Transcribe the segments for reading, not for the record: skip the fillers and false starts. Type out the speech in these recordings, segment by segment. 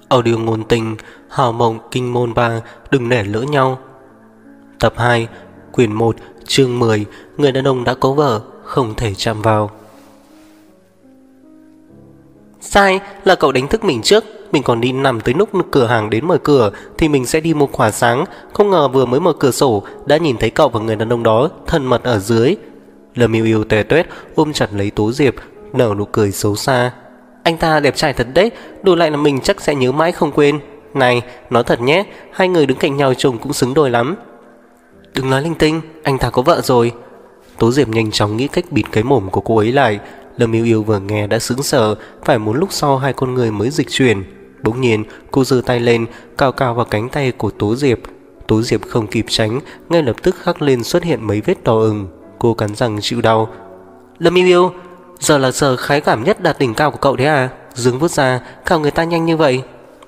Audio ngôn tình, hào mộng kinh môn 3, đừng để lỡ nhau. Tập 2, quyển 1, chương 10, người đàn ông đã có vợ, không thể chạm vào. Sai, là cậu đánh thức mình trước. Mình còn đi nằm tới lúc cửa hàng đến mở cửa thì mình sẽ đi mua quả sáng. Không ngờ vừa mới mở cửa sổ đã nhìn thấy cậu và người đàn ông đó thân mật ở dưới. Lâm Yêu Yêu tè toét ôm chặt lấy Tố Diệp, nở nụ cười xấu xa. Anh ta đẹp trai thật đấy, đổi lại là mình chắc sẽ nhớ mãi không quên. Này, nói thật nhé, hai người đứng cạnh nhau trông cũng xứng đôi lắm. Đừng nói linh tinh, anh ta có vợ rồi. Tố Diệp nhanh chóng nghĩ cách bịt cái mồm của cô ấy lại. Lâm Yêu Yêu vừa nghe đã sững sờ, phải một lúc sau hai con người mới dịch chuyển. Bỗng nhiên cô giơ tay lên, cào cào vào cánh tay của Tố Diệp. Tố Diệp không kịp tránh, ngay lập tức khắc lên xuất hiện mấy vết đỏ ửng. Cô cắn răng chịu đau. Lâm Yêu Yêu, giờ là giờ khái cảm nhất đạt đỉnh cao của cậu đấy à? Dương vút ra, cào người ta nhanh như vậy.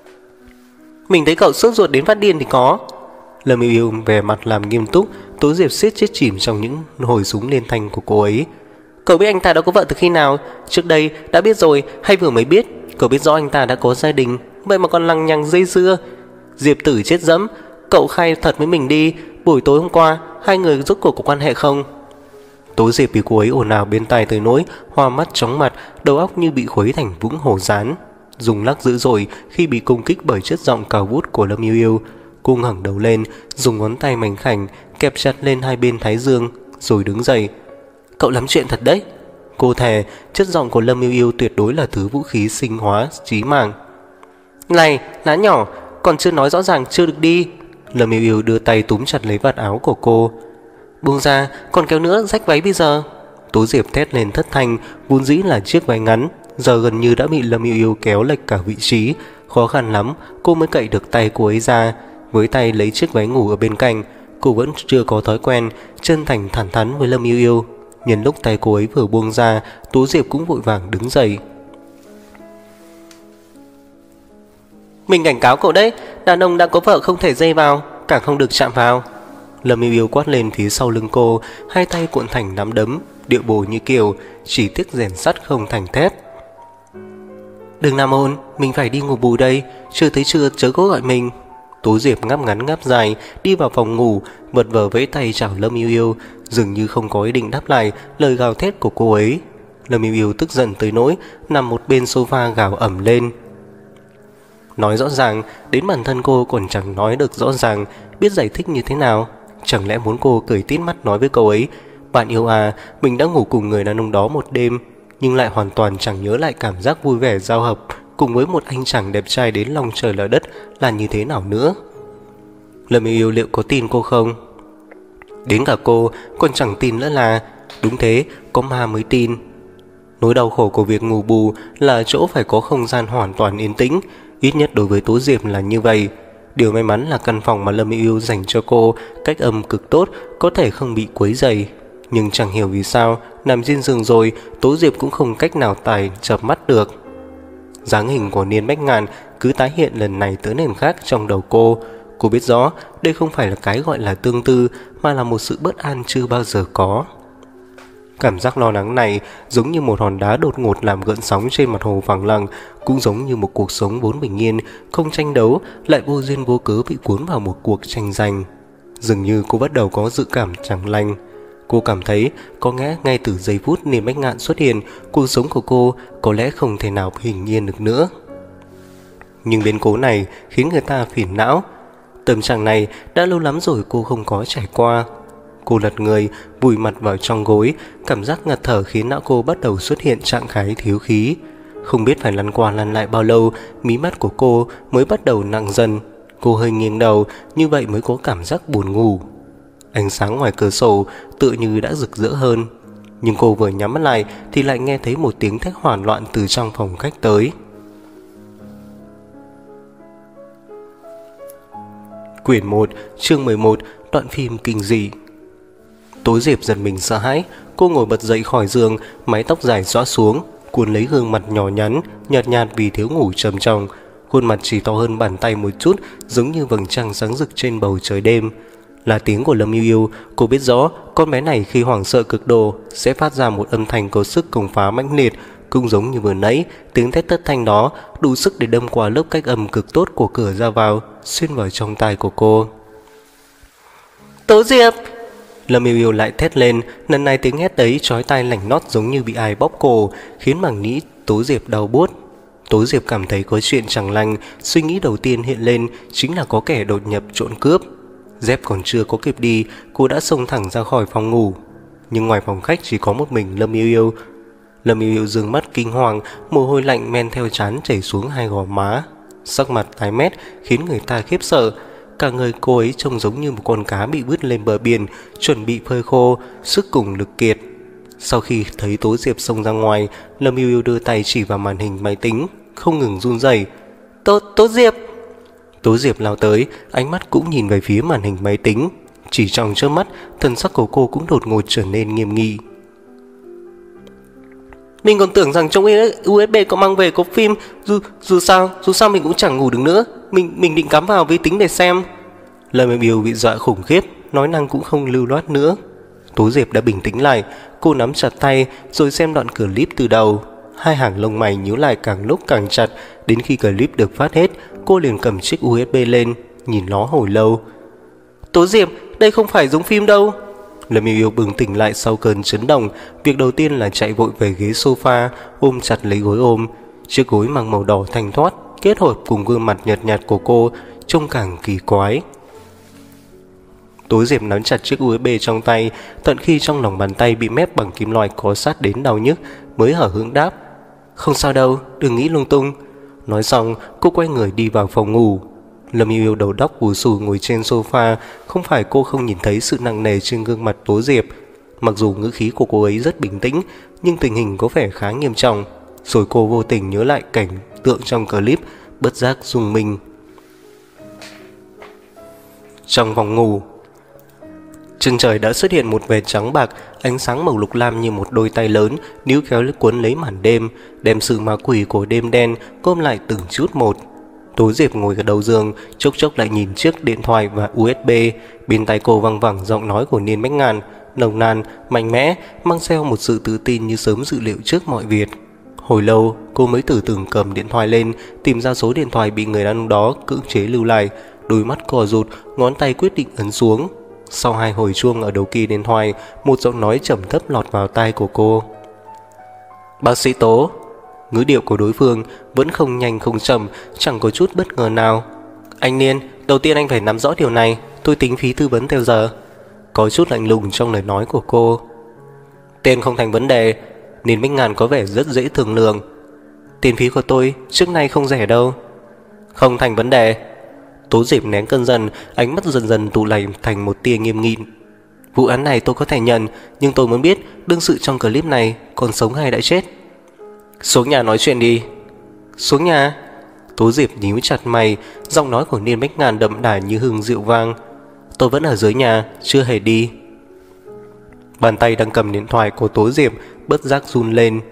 Mình thấy cậu sốt ruột đến phát điên thì có. Lâm Yêu Yêu về mặt làm nghiêm túc. Tố Diệp siết chết chìm trong những hồi súng liên thanh của cô ấy. Cậu biết anh ta đã có vợ từ khi nào? Trước đây đã biết rồi hay vừa mới biết? Cậu biết rõ anh ta đã có gia đình, vậy mà còn lằng nhằng dây dưa. Diệp Tử chết dẫm, cậu khai thật với mình đi, buổi tối hôm qua hai người rốt cuộc có quan hệ không? Tố Diệp bị cô ấy ồn ào bên tai tới nỗi hoa mắt chóng mặt, đầu óc như bị khuấy thành vũng hổ rán. Dùng lắc dữ dội khi bị công kích bởi chất giọng cao vút của Lâm Yêu Yêu. Cô ngẩng đầu lên, dùng ngón tay mảnh khảnh kẹp chặt lên hai bên thái dương, rồi đứng dậy. Cậu lắm chuyện thật đấy. Cô thề chất giọng của Lâm Yêu Yêu tuyệt đối là thứ vũ khí sinh hóa chí mạng. Này, lá nhỏ, còn chưa nói rõ ràng chưa được đi. Lâm Yêu Yêu đưa tay túm chặt lấy vạt áo của cô. Buông ra, còn kéo nữa rách váy bây giờ. Tố Diệp thét lên thất thanh, vốn dĩ là chiếc váy ngắn, giờ gần như đã bị Lâm Yêu Yêu kéo lệch cả vị trí. Khó khăn lắm cô mới cậy được tay cô ấy ra, với tay lấy chiếc váy ngủ ở bên cạnh. Cô vẫn chưa có thói quen, chân thành thẳng thắn với Lâm Yêu Yêu. Nhân lúc tay cô ấy vừa buông ra, Tố Diệp cũng vội vàng đứng dậy. Mình cảnh cáo cậu đấy, đàn ông đã có vợ không thể dây vào, càng không được chạm vào. Lâm Yêu Yêu quát lên phía sau lưng cô, hai tay cuộn thành nắm đấm, điệu bộ như kiểu chỉ tiếc rèn sắt không thành thép. Đừng làm ồn, mình phải đi ngủ bù đây, chưa thấy chưa chớ có gọi mình. Tố Diệp ngáp ngắn ngáp dài đi vào phòng ngủ, vật vờ vẫy tay chào Lâm Yêu Yêu, dường như không có ý định đáp lại lời gào thét của cô ấy. Lâm Yêu Yêu tức giận tới nỗi nằm một bên sofa gào ẩm lên. Nói rõ ràng, đến bản thân cô còn chẳng nói được rõ ràng, biết giải thích như thế nào. Chẳng lẽ muốn cô cười tít mắt nói với cậu ấy, bạn yêu à, mình đã ngủ cùng người đàn ông đó một đêm, nhưng lại hoàn toàn chẳng nhớ lại cảm giác vui vẻ giao hợp cùng với một anh chàng đẹp trai đến lòng trời lở đất là như thế nào nữa. Lâm Yêu Yêu liệu có tin cô không? Đến cả cô còn chẳng tin nữa là đúng thế, có ma mới tin. Nỗi đau khổ của việc ngủ bù là chỗ phải có không gian hoàn toàn yên tĩnh, ít nhất đối với Tố Diệp là như vậy. Điều may mắn là căn phòng mà Lâm Yêu Yêu dành cho cô cách âm cực tốt, có thể không bị quấy rầy. Nhưng chẳng hiểu vì sao nằm trên giường rồi, Tố Diệp cũng không cách nào tài chợp mắt được. Dáng hình của Niên Bách Ngạn cứ tái hiện lần này tới lần khác trong đầu cô. Cô biết rõ đây không phải là cái gọi là tương tư, mà là một sự bất an chưa bao giờ có. Cảm giác lo lắng này giống như một hòn đá đột ngột làm gợn sóng trên mặt hồ phẳng lặng, cũng giống như một cuộc sống vốn bình yên, không tranh đấu, lại vô duyên vô cớ bị cuốn vào một cuộc tranh giành. Dường như cô bắt đầu có dự cảm chẳng lành. Cô cảm thấy có lẽ ngay từ giây phút Niên Bách Ngạn xuất hiện, cuộc sống của cô có lẽ không thể nào bình yên được nữa. Nhưng biến cố này khiến người ta phiền não. Tâm trạng này đã lâu lắm rồi cô không có trải qua. Cô lật người, vùi mặt vào trong gối, cảm giác ngạt thở khiến não cô bắt đầu xuất hiện trạng thái thiếu khí. Không biết phải lăn qua lăn lại bao lâu, mí mắt của cô mới bắt đầu nặng dần. Cô hơi nghiêng đầu, như vậy mới có cảm giác buồn ngủ. Ánh sáng ngoài cửa sổ tựa như đã rực rỡ hơn, nhưng cô vừa nhắm mắt lại thì lại nghe thấy một tiếng thét hoảng loạn từ trong phòng khách tới. Quyển 1, chương 11, đoạn phim kinh dị. Tố Diệp giật mình sợ hãi, cô ngồi bật dậy khỏi giường, mái tóc dài xõa xuống, cuốn lấy gương mặt nhỏ nhắn, nhợt nhạt vì thiếu ngủ trầm trọng. Khuôn mặt chỉ to hơn bàn tay một chút, giống như vầng trăng sáng rực trên bầu trời đêm. Là tiếng của Lâm Yêu Yêu. Cô biết rõ con bé này khi hoảng sợ cực độ sẽ phát ra một âm thanh có sức công phá mãnh liệt. Cũng giống như vừa nãy, tiếng thét thất thanh đó đủ sức để đâm qua lớp cách âm cực tốt của cửa ra vào, xuyên vào trong tai của cô. Tố Diệp! Lâm Yêu Yêu lại thét lên, lần này tiếng hét ấy chói tai lành nót giống như bị ai bóp cổ, khiến màng nhĩ Tố Diệp đau buốt. Tố Diệp cảm thấy có chuyện chẳng lành, suy nghĩ đầu tiên hiện lên chính là có kẻ đột nhập trộm cướp. Dép còn chưa có kịp đi, cô đã xông thẳng ra khỏi phòng ngủ. Nhưng ngoài phòng khách chỉ có một mình Lâm Yêu Yêu. Lâm Yêu Yêu dương mắt kinh hoàng, mồ hôi lạnh men theo trán chảy xuống hai gò má. Sắc mặt tái mét khiến người ta khiếp sợ. Cả người cô ấy trông giống như một con cá bị vứt lên bờ biển, chuẩn bị phơi khô, sức cùng lực kiệt. Sau khi thấy Tố Diệp xông ra ngoài, Lâm Yêu Yêu đưa tay chỉ vào màn hình máy tính, không ngừng run rẩy. Tố Diệp! Tố Diệp lao tới, ánh mắt cũng nhìn về phía màn hình máy tính. Chỉ trong chớp mắt, thần sắc của cô cũng đột ngột trở nên nghiêm nghị. Mình còn tưởng rằng trong USB có mang về có phim. Dù sao mình cũng chẳng ngủ được nữa. Mình định cắm vào vi tính để xem. Lâm Yêu Yêu bị dọa khủng khiếp, nói năng cũng không lưu loát nữa. Tố Diệp đã bình tĩnh lại, cô nắm chặt tay rồi xem đoạn clip từ đầu. Hai hàng lông mày nhíu lại càng lúc càng chặt. Đến khi clip được phát hết, cô liền cầm chiếc USB lên, nhìn nó hồi lâu. Tố Diệp, đây không phải giống phim đâu. Lâm Yêu Yêu bừng tỉnh lại sau cơn chấn động. Việc đầu tiên là chạy vội về ghế sofa, ôm chặt lấy gối ôm. Chiếc gối mang màu đỏ thanh thoát kết hợp cùng gương mặt nhợt nhạt của cô trông càng kỳ quái. Tố Diệp nắm chặt chiếc USB trong tay, tận khi trong lòng bàn tay bị mép bằng kim loại có sát đến đau nhức mới hở hững đáp. Không sao đâu, đừng nghĩ lung tung. Nói xong, cô quay người đi vào phòng ngủ. Lâm Yêu Yêu đầu đóc bù xù ngồi trên sofa. Không phải cô không nhìn thấy sự nặng nề trên gương mặt Tố Diệp. Mặc dù ngữ khí của cô ấy rất bình tĩnh, nhưng tình hình có vẻ khá nghiêm trọng. Rồi cô vô tình nhớ lại cảnh tượng trong clip, bất giác rùng mình. Trong phòng ngủ, chân trời đã xuất hiện một vệt trắng bạc, ánh sáng màu lục lam như một đôi tay lớn níu kéo cuốn lấy màn đêm, đem sự ma quỷ của đêm đen gom lại từng chút một. Tố Diệp ngồi ở đầu giường, chốc chốc lại nhìn chiếc điện thoại và USB. Bên tai cô văng vẳng giọng nói của Niên Bách Ngàn, nồng nàn, mạnh mẽ, mang theo một sự tự tin như sớm dự liệu trước mọi việc. Hồi lâu, cô mới từ từ cầm điện thoại lên, tìm ra số điện thoại bị người đàn ông đó cưỡng chế lưu lại. Đôi mắt co rụt, ngón tay quyết định ấn xuống. Sau 2 hồi chuông ở đầu kia điện thoại, một giọng nói trầm thấp lọt vào tai của cô. Bác sĩ Tố. Ngữ điệu của đối phương vẫn không nhanh không chậm, chẳng có chút bất ngờ nào. Anh Niên, đầu tiên anh phải nắm rõ điều này, tôi tính phí tư vấn theo giờ. Có chút lạnh lùng trong lời nói của cô. Tiền không thành vấn đề. Niên Bách Ngàn có vẻ rất dễ thương lượng. Tiền phí của tôi trước nay không rẻ đâu. Không thành vấn đề. Tố Diệp nén cơn giận, ánh mắt dần dần tụ lại thành một tia nghiêm nghị. Vụ án này tôi có thể nhận, nhưng tôi muốn biết đương sự trong clip này còn sống hay đã chết. Xuống nhà nói chuyện đi. Xuống nhà? Tố Diệp nhíu chặt mày, giọng nói của Niên Bách Ngàn đậm đà như hương rượu vang. Tôi vẫn ở dưới nhà, chưa hề đi. Bàn tay đang cầm điện thoại của Tố Diệp bất giác run lên.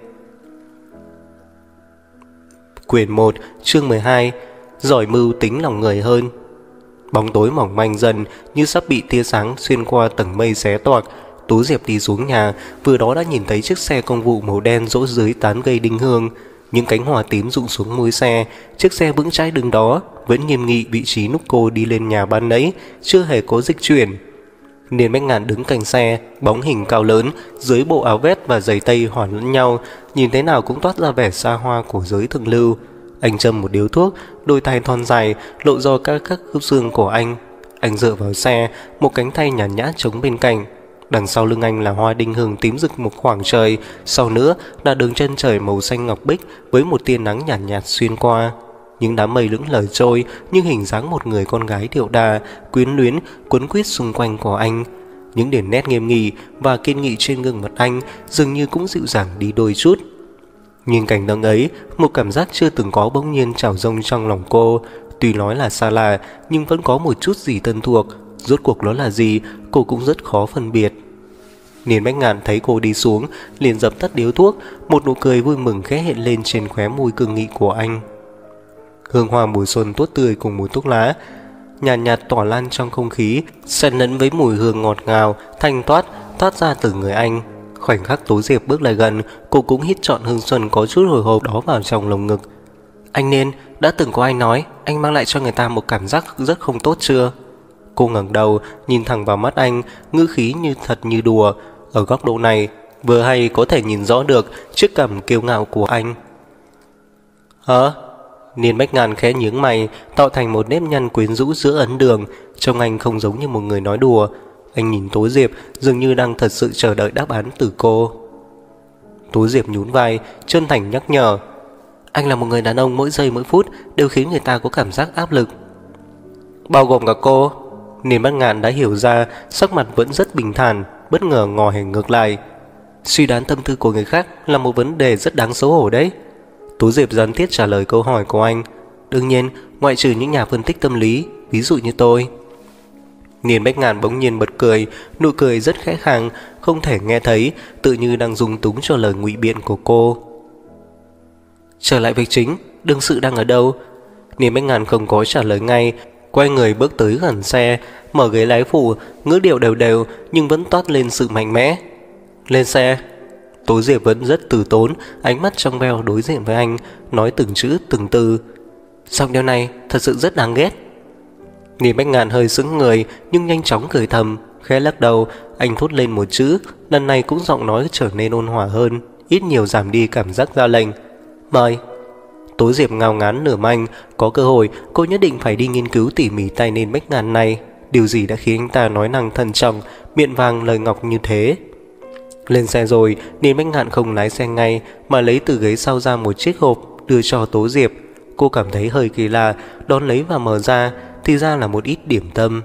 Quyển 1, chương 12. Giỏi mưu tính lòng người hơn. Bóng tối mỏng manh dần như sắp bị tia sáng xuyên qua tầng mây xé toạc. Tố Diệp đi xuống nhà, vừa đó đã nhìn thấy chiếc xe công vụ màu đen rỗ dưới tán cây đinh hương. Những cánh hoa tím rụng xuống môi xe. Chiếc xe vững chãi đứng đó, vẫn nghiêm nghị vị trí lúc cô đi lên nhà ban nãy, chưa hề có dịch chuyển. Niên Bách Ngàn đứng cạnh xe, bóng hình cao lớn, dưới bộ áo vest và giày tây hòa lẫn nhau, nhìn thế nào cũng toát ra vẻ xa hoa của giới thượng lưu. Anh châm một điếu thuốc, đôi tay thon dài lộ ra các khớp xương của anh. Anh dựa vào xe, một cánh tay nhàn nhã trống bên cạnh. Đằng sau lưng anh là hoa đinh hương tím rực một khoảng trời, sau nữa là đường chân trời màu xanh ngọc bích với một tia nắng nhàn nhạt xuyên qua. Những đám mây lững lờ trôi như hình dáng một người con gái điệu đà, quyến luyến, quấn quýt xung quanh của anh. Những điểm nét nghiêm nghị và kiên nghị trên gương mặt anh dường như cũng dịu dàng đi đôi chút. Nhìn cảnh tượng ấy, một cảm giác chưa từng có bỗng nhiên trào dâng trong lòng cô. Tuy nói là xa lạ, nhưng vẫn có một chút gì thân thuộc. Rốt cuộc nó là gì, cô cũng rất khó phân biệt. Niên Bách Ngàn thấy cô đi xuống, liền dập tắt điếu thuốc, một nụ cười vui mừng khẽ hiện lên trên khóe môi cương nghị của anh. Hương hoa mùa xuân tốt tươi cùng mùi thuốc lá nhàn nhạt tỏa lan trong không khí, xen lẫn với mùi hương ngọt ngào thanh thoát ra từ người anh. Khoảnh khắc Tố Diệp bước lại gần, cô cũng hít trọn hương xuân có chút hồi hộp đó vào trong lồng ngực. Anh nên đã từng có anh nói anh mang lại cho người ta một cảm giác rất không tốt chưa? Cô ngẩng đầu nhìn thẳng vào mắt anh, ngữ khí như thật như đùa. Ở góc độ này vừa hay có thể nhìn rõ được chiếc cằm kiêu ngạo của anh. Hả? Niên Bách Ngàn khẽ nhướng mày, tạo thành một nếp nhăn quyến rũ giữa ấn đường. Trông anh không giống như một người nói đùa. Anh nhìn Tố Diệp dường như đang thật sự chờ đợi đáp án từ cô. Tố Diệp nhún vai, chân thành nhắc nhở. Anh là một người đàn ông mỗi giây mỗi phút đều khiến người ta có cảm giác áp lực. Bao gồm cả cô. Niên Bách Ngạn đã hiểu ra, sắc mặt vẫn rất bình thản, bất ngờ ngò hề ngược lại. Suy đoán tâm tư của người khác là một vấn đề rất đáng xấu hổ đấy. Tố Diệp gián tiếp trả lời câu hỏi của anh. Đương nhiên, ngoại trừ những nhà phân tích tâm lý, ví dụ như tôi. Niên Bách Ngạn bỗng nhiên bật cười, nụ cười rất khẽ khàng, không thể nghe thấy, tự như đang dung túng cho lời ngụy biện của cô. Trở lại việc chính, đương sự đang ở đâu? Niên Bách Ngạn không có trả lời ngay, quay người bước tới gần xe, mở ghế lái phụ, ngữ điệu đều đều nhưng vẫn toát lên sự mạnh mẽ. Lên xe. Tố Diệp vẫn rất từ tốn, ánh mắt trong veo đối diện với anh, nói từng chữ từng từ. Xong điều này thật sự rất đáng ghét. Niên Bách Ngạn hơi sững người nhưng nhanh chóng cười thầm, khẽ lắc đầu. Anh thốt lên một chữ, lần này cũng giọng nói trở nên ôn hòa hơn, ít nhiều giảm đi cảm giác ra lệnh. Mời. Tố Diệp ngao ngán nửa manh, có cơ hội cô nhất định phải đi nghiên cứu tỉ mỉ tay Niên Bách Ngạn này. Điều gì đã khiến anh ta nói năng thận trọng, miệng vàng lời ngọc như thế? Lên xe rồi, Niên Bách Ngạn không lái xe ngay mà lấy từ ghế sau ra một chiếc hộp đưa cho Tố Diệp. Cô cảm thấy hơi kỳ lạ, đón lấy và mở ra, thì ra là một ít điểm tâm.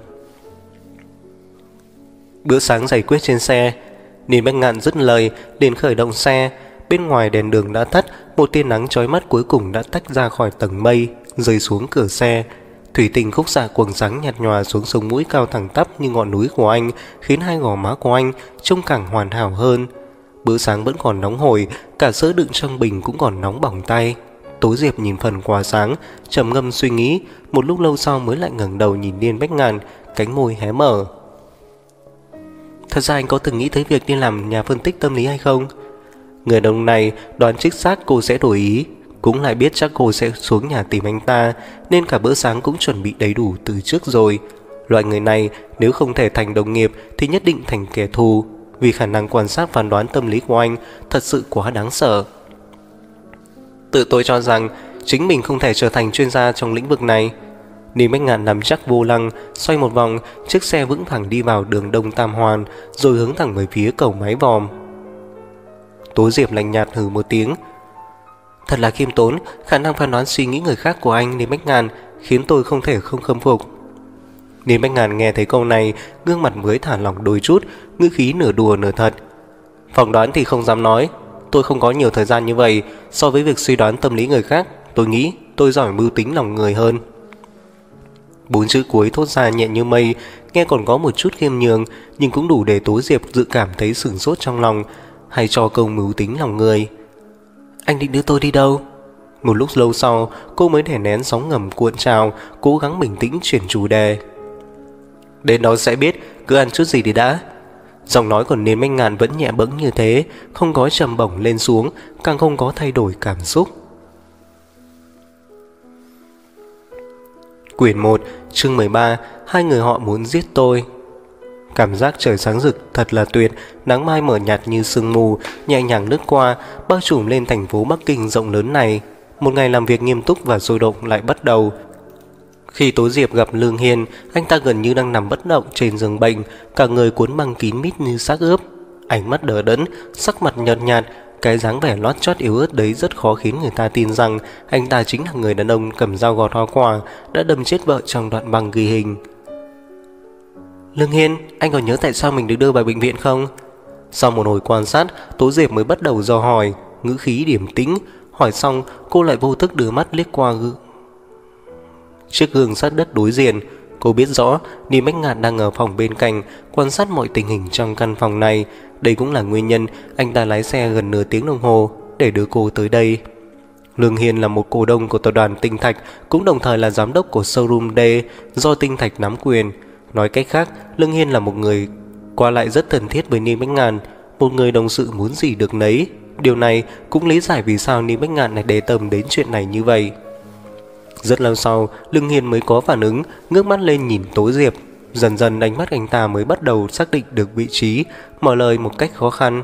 Bữa sáng giải quyết trên xe. Niên Bách Ngạn dứt lời liền khởi động xe. Bên ngoài đèn đường đã tắt, một tia nắng chói mắt cuối cùng đã tách ra khỏi tầng mây, rơi xuống cửa xe. Thủy tinh khúc xạ quầng sáng nhạt nhòa xuống sống mũi cao thẳng tắp như ngọn núi của anh, khiến hai gò má của anh trông càng hoàn hảo hơn. Bữa sáng vẫn còn nóng hổi, cả sữa đựng trong bình cũng còn nóng bỏng tay. Tố Diệp nhìn phần quà sáng, trầm ngâm suy nghĩ, một lúc lâu sau mới lại ngẩng đầu nhìn Niên Bách Ngạn, cánh môi hé mở. Thật ra anh có từng nghĩ tới việc đi làm nhà phân tích tâm lý hay không? Người đàn ông này đoán chính xác cô sẽ đổi ý, cũng lại biết chắc cô sẽ xuống nhà tìm anh ta, nên cả bữa sáng cũng chuẩn bị đầy đủ từ trước rồi. Loại người này nếu không thể thành đồng nghiệp thì nhất định thành kẻ thù, vì khả năng quan sát phán đoán tâm lý của anh thật sự quá đáng sợ. Tự tôi cho rằng chính mình không thể trở thành chuyên gia trong lĩnh vực này. Niên Bách Ngạn nắm chắc vô lăng, xoay một vòng, chiếc xe vững vàng đi vào đường Đông Tam Hoàn, rồi hướng thẳng về phía cầu Mái Vòm. Tố Diệp lạnh nhạt hừ một tiếng. Thật là khiêm tốn, khả năng phán đoán suy nghĩ người khác của anh, Niên Bách Ngạn, khiến tôi không thể không khâm phục. Niên Bách Ngạn nghe thấy câu này, gương mặt mới thả lỏng đôi chút, ngữ khí nửa đùa nửa thật. Phỏng đoán thì không dám nói, tôi không có nhiều thời gian như vậy. So với việc suy đoán tâm lý người khác, tôi nghĩ tôi giỏi mưu tính lòng người hơn. 4 chữ cuối thốt ra nhẹ như mây, nghe còn có một chút khiêm nhường, nhưng cũng đủ để Tố Diệp dự cảm thấy sửng sốt trong lòng. Hay cho câu mưu tính lòng người. Anh định đưa tôi đi đâu? Một lúc lâu sau, cô mới đè nén sóng ngầm cuộn trào, cố gắng bình tĩnh chuyển chủ đề. Đến đó sẽ biết, cứ ăn chút gì đi đã. Giọng nói của Niên Bách Ngạn vẫn nhẹ bẫng như thế, không có trầm bổng lên xuống, càng không có thay đổi cảm xúc. Quyển 1, chương 13, hai người họ muốn giết tôi. Cảm giác trời sáng rực thật là tuyệt, nắng mai mờ nhạt như sương mù, nhẹ nhàng lướt qua, bao trùm lên thành phố Bắc Kinh rộng lớn này. Một ngày làm việc nghiêm túc và sôi động lại bắt đầu. Khi Tố Diệp gặp Lương Hiên, anh ta gần như đang nằm bất động trên giường bệnh, cả người cuốn băng kín mít như xác ướp. Ánh mắt đờ đẫn, sắc mặt nhợt nhạt, cái dáng vẻ lót chót yếu ớt đấy rất khó khiến người ta tin rằng anh ta chính là người đàn ông cầm dao gọt hoa quả đã đâm chết vợ trong đoạn băng ghi hình. Lương Hiên, anh còn nhớ tại sao mình được đưa vào bệnh viện không? Sau một hồi quan sát, Tố Diệp mới bắt đầu dò hỏi, ngữ khí điềm tĩnh. Hỏi xong, cô lại vô thức đưa mắt liếc qua chiếc gương sát đất đối diện. Cô biết rõ Niên Bách Ngạn đang ở phòng bên cạnh, quan sát mọi tình hình trong căn phòng này. Đây cũng là nguyên nhân anh ta lái xe gần nửa tiếng đồng hồ để đưa cô tới đây. Lương Hiên là một cổ đông của tập đoàn Tinh Thạch, cũng đồng thời là giám đốc của showroom D do Tinh Thạch nắm quyền. Nói cách khác, Lương Hiên là một người qua lại rất thân thiết với Niên Bách Ngạn. một người đồng sự muốn gì được nấy. Điều này cũng lý giải vì sao Ninh Bách Ngạn lại để tâm đến chuyện này như vậy. Rất lâu sau, Lương Hiên mới có phản ứng, ngước mắt lên nhìn Tố Diệp. Dần dần ánh mắt anh ta mới bắt đầu xác định được vị trí, mở lời một cách khó khăn.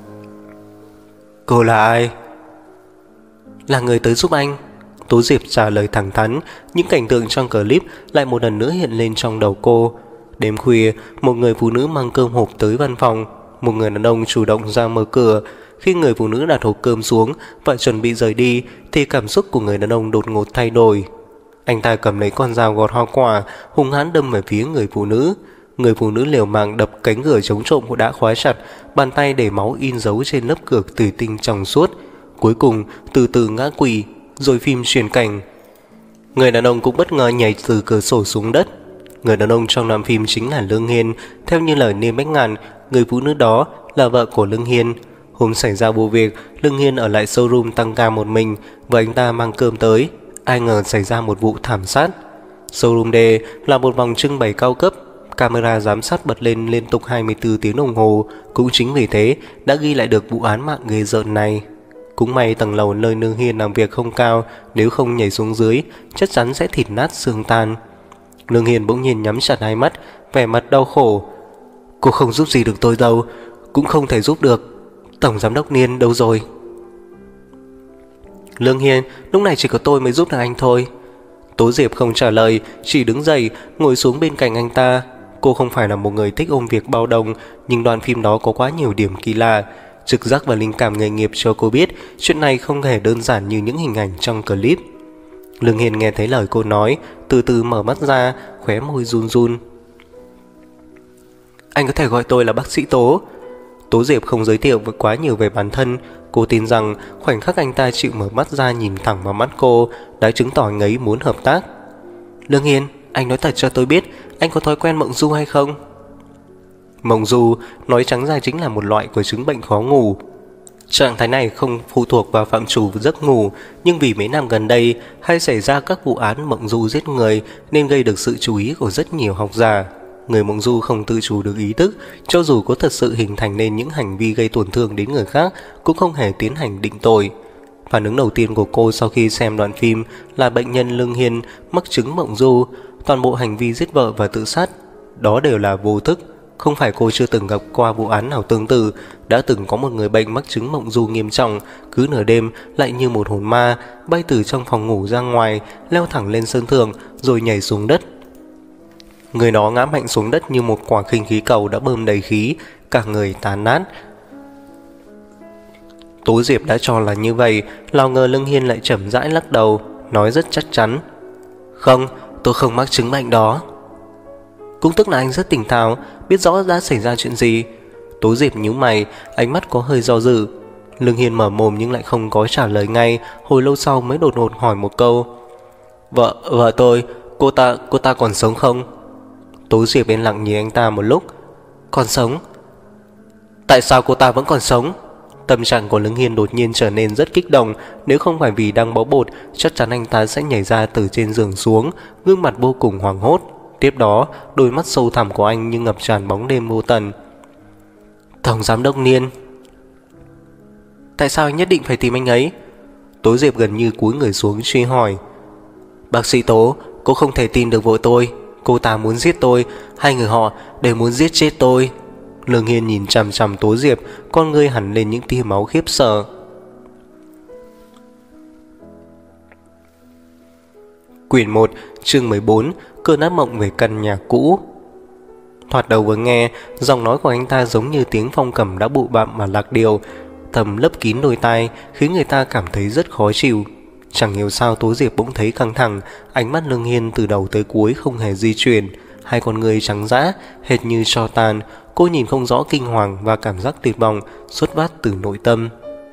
Cô là ai? Là người tới giúp anh. Tố Diệp trả lời thẳng thắn. Những cảnh tượng trong clip lại một lần nữa hiện lên trong đầu cô. Đêm khuya, một người phụ nữ mang cơm hộp tới văn phòng. Một người đàn ông chủ động ra mở cửa. Khi người phụ nữ đặt hộp cơm xuống và chuẩn bị rời đi, thì cảm xúc của người đàn ông đột ngột thay đổi. Anh ta cầm lấy con dao gọt hoa quả, hung hãn đâm về phía người phụ nữ. Người phụ nữ liều mạng đập cánh cửa chống trộm đã khóa chặt, bàn tay để máu in dấu trên lớp cửa thủy tinh trong suốt. Cuối cùng từ từ ngã quỵ, rồi phim chuyển cảnh. Người đàn ông cũng bất ngờ nhảy từ cửa sổ xuống đất. Người đàn ông trong đoạn phim chính là Lương Hiên. Theo như lời Ninh Bách Ngạn, người phụ nữ đó là vợ của Lương Hiên. Hôm xảy ra vụ việc, Lương Hiên ở lại showroom tăng ca một mình và anh ta mang cơm tới. Ai ngờ xảy ra một vụ thảm sát. Showroom D là một vòng trưng bày cao cấp. Camera giám sát bật lên liên tục 24 tiếng đồng hồ. Cũng chính vì thế đã ghi lại được vụ án mạng ghê rợn này. Cũng may tầng lầu nơi Lương Hiên làm việc không cao, nếu không nhảy xuống dưới chắc chắn sẽ thịt nát xương tan. Lương Hiên bỗng nhiên nhắm chặt hai mắt, vẻ mặt đau khổ. Cô không giúp gì được tôi đâu, cũng không thể giúp được. Tổng giám đốc Niên đâu rồi? Lương Hiên, lúc này chỉ có tôi mới giúp được anh thôi. Tố Diệp không trả lời, chỉ đứng dậy ngồi xuống bên cạnh anh ta. Cô không phải là một người thích ôm việc bao đồng, nhưng đoạn phim đó có quá nhiều điểm kỳ lạ. Trực giác và linh cảm nghề nghiệp cho cô biết chuyện này không hề đơn giản như những hình ảnh trong clip. Lương Hiên nghe thấy lời cô nói, từ từ mở mắt ra, khóe môi run run. Anh có thể gọi tôi là bác sĩ Tố. Tố Diệp không giới thiệu quá nhiều về bản thân. Cô tin rằng khoảnh khắc anh ta chịu mở mắt ra nhìn thẳng vào mắt cô đã chứng tỏ anh ấy muốn hợp tác. Lương Hiên, anh nói thật cho tôi biết, anh có thói quen mộng du hay không? Mộng du nói trắng ra chính là một loại của chứng bệnh khó ngủ. Trạng thái này không phụ thuộc vào phạm trù giấc ngủ, nhưng vì mấy năm gần đây hay xảy ra các vụ án mộng du giết người nên gây được sự chú ý của rất nhiều học giả. Người mộng du không tự chủ được ý thức, cho dù có thật sự hình thành nên những hành vi gây tổn thương đến người khác cũng không hề tiến hành định tội. Phản ứng đầu tiên của cô sau khi xem đoạn phim là bệnh nhân Lương Hiên mắc chứng mộng du. Toàn bộ hành vi giết vợ và tự sát đó đều là vô thức. Không phải cô chưa từng gặp qua vụ án nào tương tự. Đã từng có một người bệnh mắc chứng mộng du nghiêm trọng, cứ nửa đêm lại như một hồn ma bay từ trong phòng ngủ ra ngoài, leo thẳng lên sân thượng rồi nhảy xuống đất. Người đó ngã mạnh xuống đất như một quả khinh khí cầu đã bơm đầy khí, cả người tàn nát. Tố Diệp đã cho là như vậy, nào ngờ Lương Hiên lại chậm rãi lắc đầu, nói rất chắc chắn. Không, tôi không mắc chứng bệnh đó. Cũng tức là anh rất tỉnh táo, biết rõ đã xảy ra chuyện gì. Tố Diệp nhíu mày, ánh mắt có hơi do dự. Lương Hiên mở mồm nhưng lại không có trả lời ngay, hồi lâu sau mới đột ngột hỏi một câu. Vợ tôi, cô ta còn sống không? Tố Diệp yên lặng nhìn anh ta một lúc. Còn sống? Tại sao cô ta vẫn còn sống? Tâm trạng của Lương Hiên đột nhiên trở nên rất kích động. Nếu không phải vì đang bó bột, chắc chắn anh ta sẽ nhảy ra từ trên giường xuống, gương mặt vô cùng hoảng hốt. Tiếp đó, đôi mắt sâu thẳm của anh như ngập tràn bóng đêm vô tận. Tổng giám đốc Niên. Tại sao anh nhất định phải tìm anh ấy? Tố Diệp gần như cúi người xuống truy hỏi. Bác sĩ Tố, cô không thể tin được vợ tôi. Cô ta muốn giết tôi, hai người họ đều muốn giết chết tôi. Lương Hiên nhìn chằm chằm Tố Diệp, con ngươi hẳn lên những tia máu khiếp sợ. Quyển 1, chương 14, cơn ác mộng về căn nhà cũ. Thoạt đầu vừa nghe, giọng nói của anh ta giống như tiếng phong cầm đã bụ bặm mà lạc điệu, thầm lấp kín đôi tai, khiến người ta cảm thấy rất khó chịu. Chẳng hiểu sao Tố Diệp bỗng thấy căng thẳng, ánh mắt Lương Hiên từ đầu tới cuối không hề di chuyển, hai con người trắng dã, hệt như tro tàn. Cô nhìn không rõ kinh hoàng và cảm giác tuyệt vọng xuất phát từ nội tâm.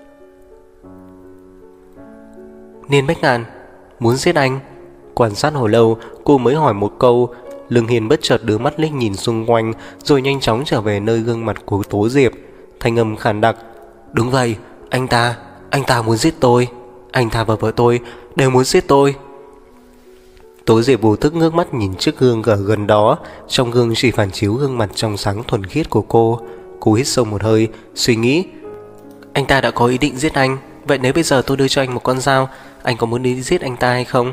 Niên Bách Ngạn muốn giết anh? Quan sát hồi lâu, cô mới hỏi một câu. Lương Hiên bất chợt đưa mắt liếc nhìn xung quanh, rồi nhanh chóng trở về nơi gương mặt của Tố Diệp. Thanh âm khàn đặc. Đúng vậy, anh ta muốn giết tôi. Anh ta và vợ tôi đều muốn giết tôi. Tố Diệp vô thức ngước mắt nhìn chiếc gương ở gần đó. Trong gương chỉ phản chiếu gương mặt trong sáng thuần khiết của cô. Cô hít sâu một hơi, suy nghĩ. Anh ta đã có ý định giết anh. Vậy nếu bây giờ tôi đưa cho anh một con dao, anh có muốn đi giết anh ta hay không?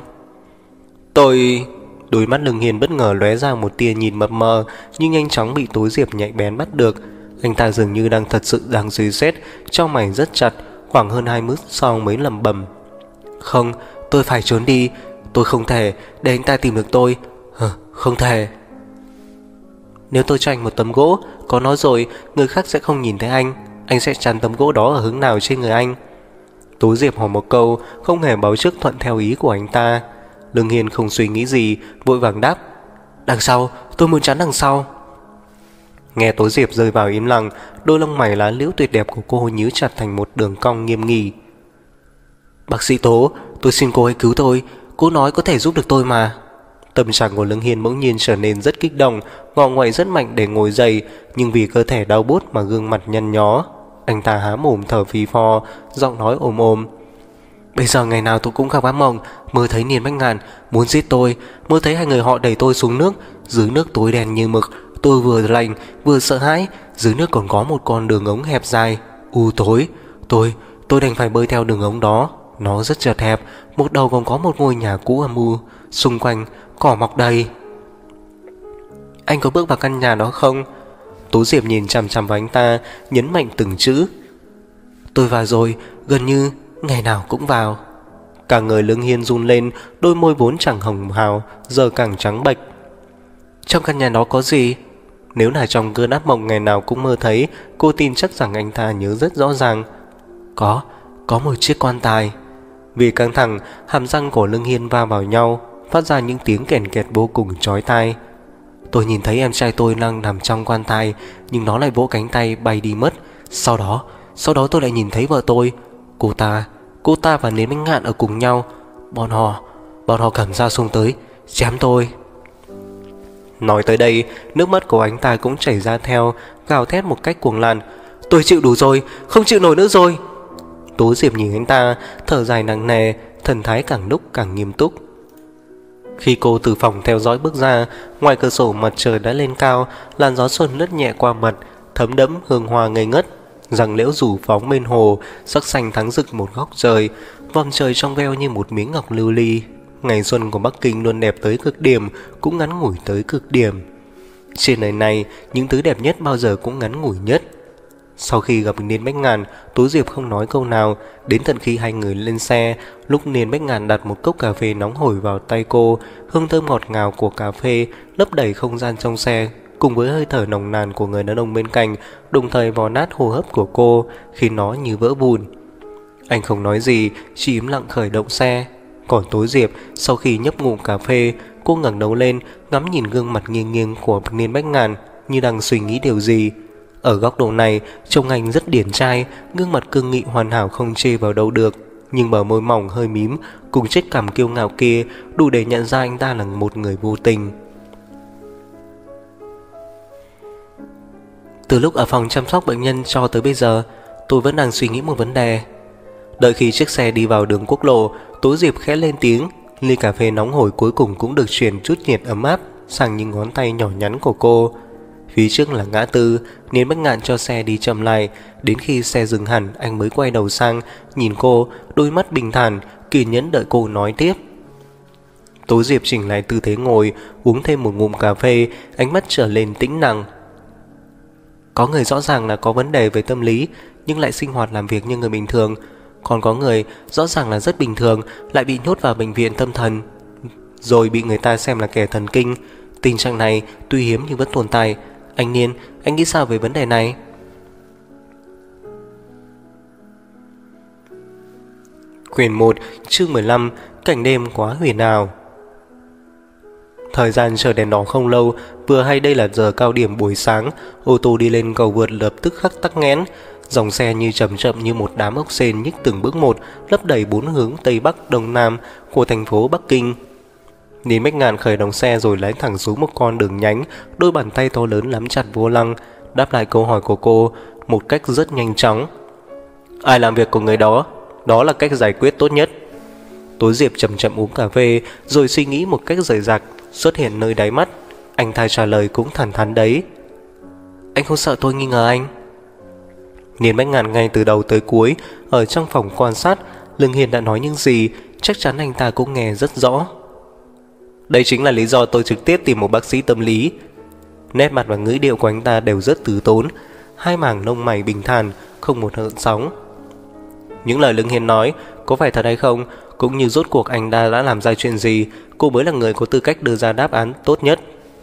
Đôi mắt Lương Hiên bất ngờ lóe ra một tia nhìn mập mờ, nhưng nhanh chóng bị Tố Diệp nhạy bén bắt được. Anh ta dường như đang thật sự đang suy xét, trong mày rất chặt, khoảng hơn 20 sau mới lẩm bẩm. Không, tôi phải trốn đi. Tôi không thể để anh ta tìm được tôi. Không thể. Nếu tôi cho anh một tấm gỗ, có nó rồi, người khác sẽ không nhìn thấy anh. Anh sẽ chắn tấm gỗ đó ở hướng nào trên người anh? Tố Diệp hỏi một câu, không hề báo trước thuận theo ý của anh ta. Lương Hiên không suy nghĩ gì, vội vàng đáp. Đằng sau, tôi muốn chắn đằng sau. Nghe Tố Diệp rơi vào im lặng, đôi lông mày lá liễu tuyệt đẹp của cô nhíu chặt thành một đường cong nghiêm nghị. Bác sĩ Tố, tôi xin cô hãy cứu tôi. Cô nói có thể giúp được tôi mà. Tâm trạng của Lương Hiên bỗng nhiên trở nên rất kích động, ngọ nguậy rất mạnh để ngồi dậy, nhưng vì cơ thể đau buốt mà gương mặt nhăn nhó. Anh ta há mồm thở phì phò, giọng nói ồm ồm. Bây giờ ngày nào tôi cũng gặp ác mộng, mơ thấy Niên Bách Ngạn muốn giết tôi, mơ thấy hai người họ đẩy tôi xuống nước, dưới nước tối đen như mực, tôi vừa lạnh vừa sợ hãi, dưới nước còn có một con đường ống hẹp dài, u tối, tôi đành phải bơi theo đường ống đó, nó rất chật hẹp, một đầu còn có một ngôi nhà cũ âm u, xung quanh cỏ mọc đầy. Anh có bước vào căn nhà đó không? Tố Diệp nhìn chằm chằm vào anh ta, nhấn mạnh từng chữ. Tôi vào rồi, gần như ngày nào cũng vào. Cả người Lương Hiên run lên, đôi môi vốn chẳng hồng hào giờ càng trắng bệch. Trong căn nhà đó có gì? Nếu là trong cơn ác mộng ngày nào cũng mơ thấy, cô tin chắc rằng anh ta nhớ rất rõ ràng. Có một chiếc quan tài. Vì căng thẳng, hàm răng của Lương Hiên va vào nhau, phát ra những tiếng kèn kẹt vô cùng chói tai. Tôi nhìn thấy em trai tôi đang nằm trong quan tài, nhưng nó lại vỗ cánh tay bay đi mất. Sau đó tôi lại nhìn thấy vợ tôi. Cô ta và Niên Bách Ngạn ở cùng nhau. Bọn họ cầm dao xông tới, chém tôi. Nói tới đây, nước mắt của anh ta cũng chảy ra theo, gào thét một cách cuồng loạn. Tôi chịu đủ rồi, không chịu nổi nữa rồi. Tố Diệp nhìn anh ta, thở dài nặng nề, thần thái càng lúc càng nghiêm túc. Khi cô từ phòng theo dõi bước ra, ngoài cửa sổ mặt trời đã lên cao, làn gió xuân lướt nhẹ qua mặt, thấm đẫm hương hoa ngây ngất. Rằng liễu rủ phóng bên hồ, sắc xanh thắng rực một góc trời, vòm trời trong veo như một miếng ngọc lưu ly. Ngày xuân của Bắc Kinh luôn đẹp tới cực điểm, cũng ngắn ngủi tới cực điểm. Trên đời này, những thứ đẹp nhất bao giờ cũng ngắn ngủi nhất. Sau khi gặp Niên Bách Ngạn, Tố Diệp không nói câu nào, đến tận khi hai người lên xe, lúc Niên Bách Ngạn đặt một cốc cà phê nóng hổi vào tay cô, hương thơm ngọt ngào của cà phê lấp đầy không gian trong xe, cùng với hơi thở nồng nàn của người đàn ông bên cạnh, đồng thời vò nát hô hấp của cô, khiến nó như vỡ vụn. Anh không nói gì, chỉ im lặng khởi động xe. Còn Tố Diệp, sau khi nhấp ngụm cà phê, cô ngẩng đầu lên, ngắm nhìn gương mặt nghiêng nghiêng của Niên Bách Ngạn, như đang suy nghĩ điều gì. Ở góc độ này, trông anh rất điển trai, gương mặt cương nghị hoàn hảo không chê vào đâu được, nhưng bờ môi mỏng hơi mím, cùng chiếc cằm kiêu ngạo kia, đủ để nhận ra anh ta là một người vô tình. Từ lúc ở phòng chăm sóc bệnh nhân cho tới bây giờ, tôi vẫn đang suy nghĩ một vấn đề. Đợi khi chiếc xe đi vào đường quốc lộ, Tố Diệp khẽ lên tiếng, ly cà phê nóng hổi cuối cùng cũng được truyền chút nhiệt ấm áp sang những ngón tay nhỏ nhắn của cô. Phía trước là ngã tư, Niên Bách Ngạn cho xe đi chậm lại, đến khi xe dừng hẳn anh mới quay đầu sang, nhìn cô, đôi mắt bình thản, kiên nhẫn đợi cô nói tiếp. Tố Diệp chỉnh lại tư thế ngồi, uống thêm một ngụm cà phê, ánh mắt trở lên tĩnh lặng. Có người rõ ràng là có vấn đề về tâm lý, nhưng lại sinh hoạt làm việc như người bình thường. Còn có người rõ ràng là rất bình thường, lại bị nhốt vào bệnh viện tâm thần, rồi bị người ta xem là kẻ thần kinh. Tình trạng này tuy hiếm nhưng vẫn tồn tại. Anh Niên, anh nghĩ sao về vấn đề này? Quyển 1, chương 15, cảnh đêm quá huyền ảo. Thời gian chờ đèn đỏ không lâu, vừa hay đây là giờ cao điểm buổi sáng, ô tô đi lên cầu vượt lập tức khắc tắc nghẽn. Dòng xe như chậm chậm như một đám ốc sên nhích từng bước một, lấp đầy bốn hướng Tây Bắc Đông Nam của thành phố Bắc Kinh. Niên Bách Ngạn khởi động xe rồi lái thẳng xuống một con đường nhánh, đôi bàn tay to lớn nắm chặt vô lăng, đáp lại câu hỏi của cô một cách rất nhanh chóng. Ai làm việc của người đó, đó là cách giải quyết tốt nhất. Tố Diệp chậm chậm uống cà phê, rồi suy nghĩ một cách rời rạc xuất hiện nơi đáy mắt. Anh ta trả lời cũng thẳng thắn đấy. Anh không sợ tôi nghi ngờ anh? Niên Bách Ngạn ngay từ đầu tới cuối ở trong phòng quan sát, Lương Hiên đã nói những gì, chắc chắn anh ta cũng nghe rất rõ. Đây chính là lý do tôi trực tiếp tìm một bác sĩ tâm lý. Nét mặt và ngữ điệu của anh ta đều rất từ tốn, hai mảng lông mày bình thản, không một gợn sóng. Những lời Lương Hiên nói có phải thật hay không, cũng như rốt cuộc anh ta đã làm ra chuyện gì, cô mới là người có tư cách đưa ra đáp án tốt nhất.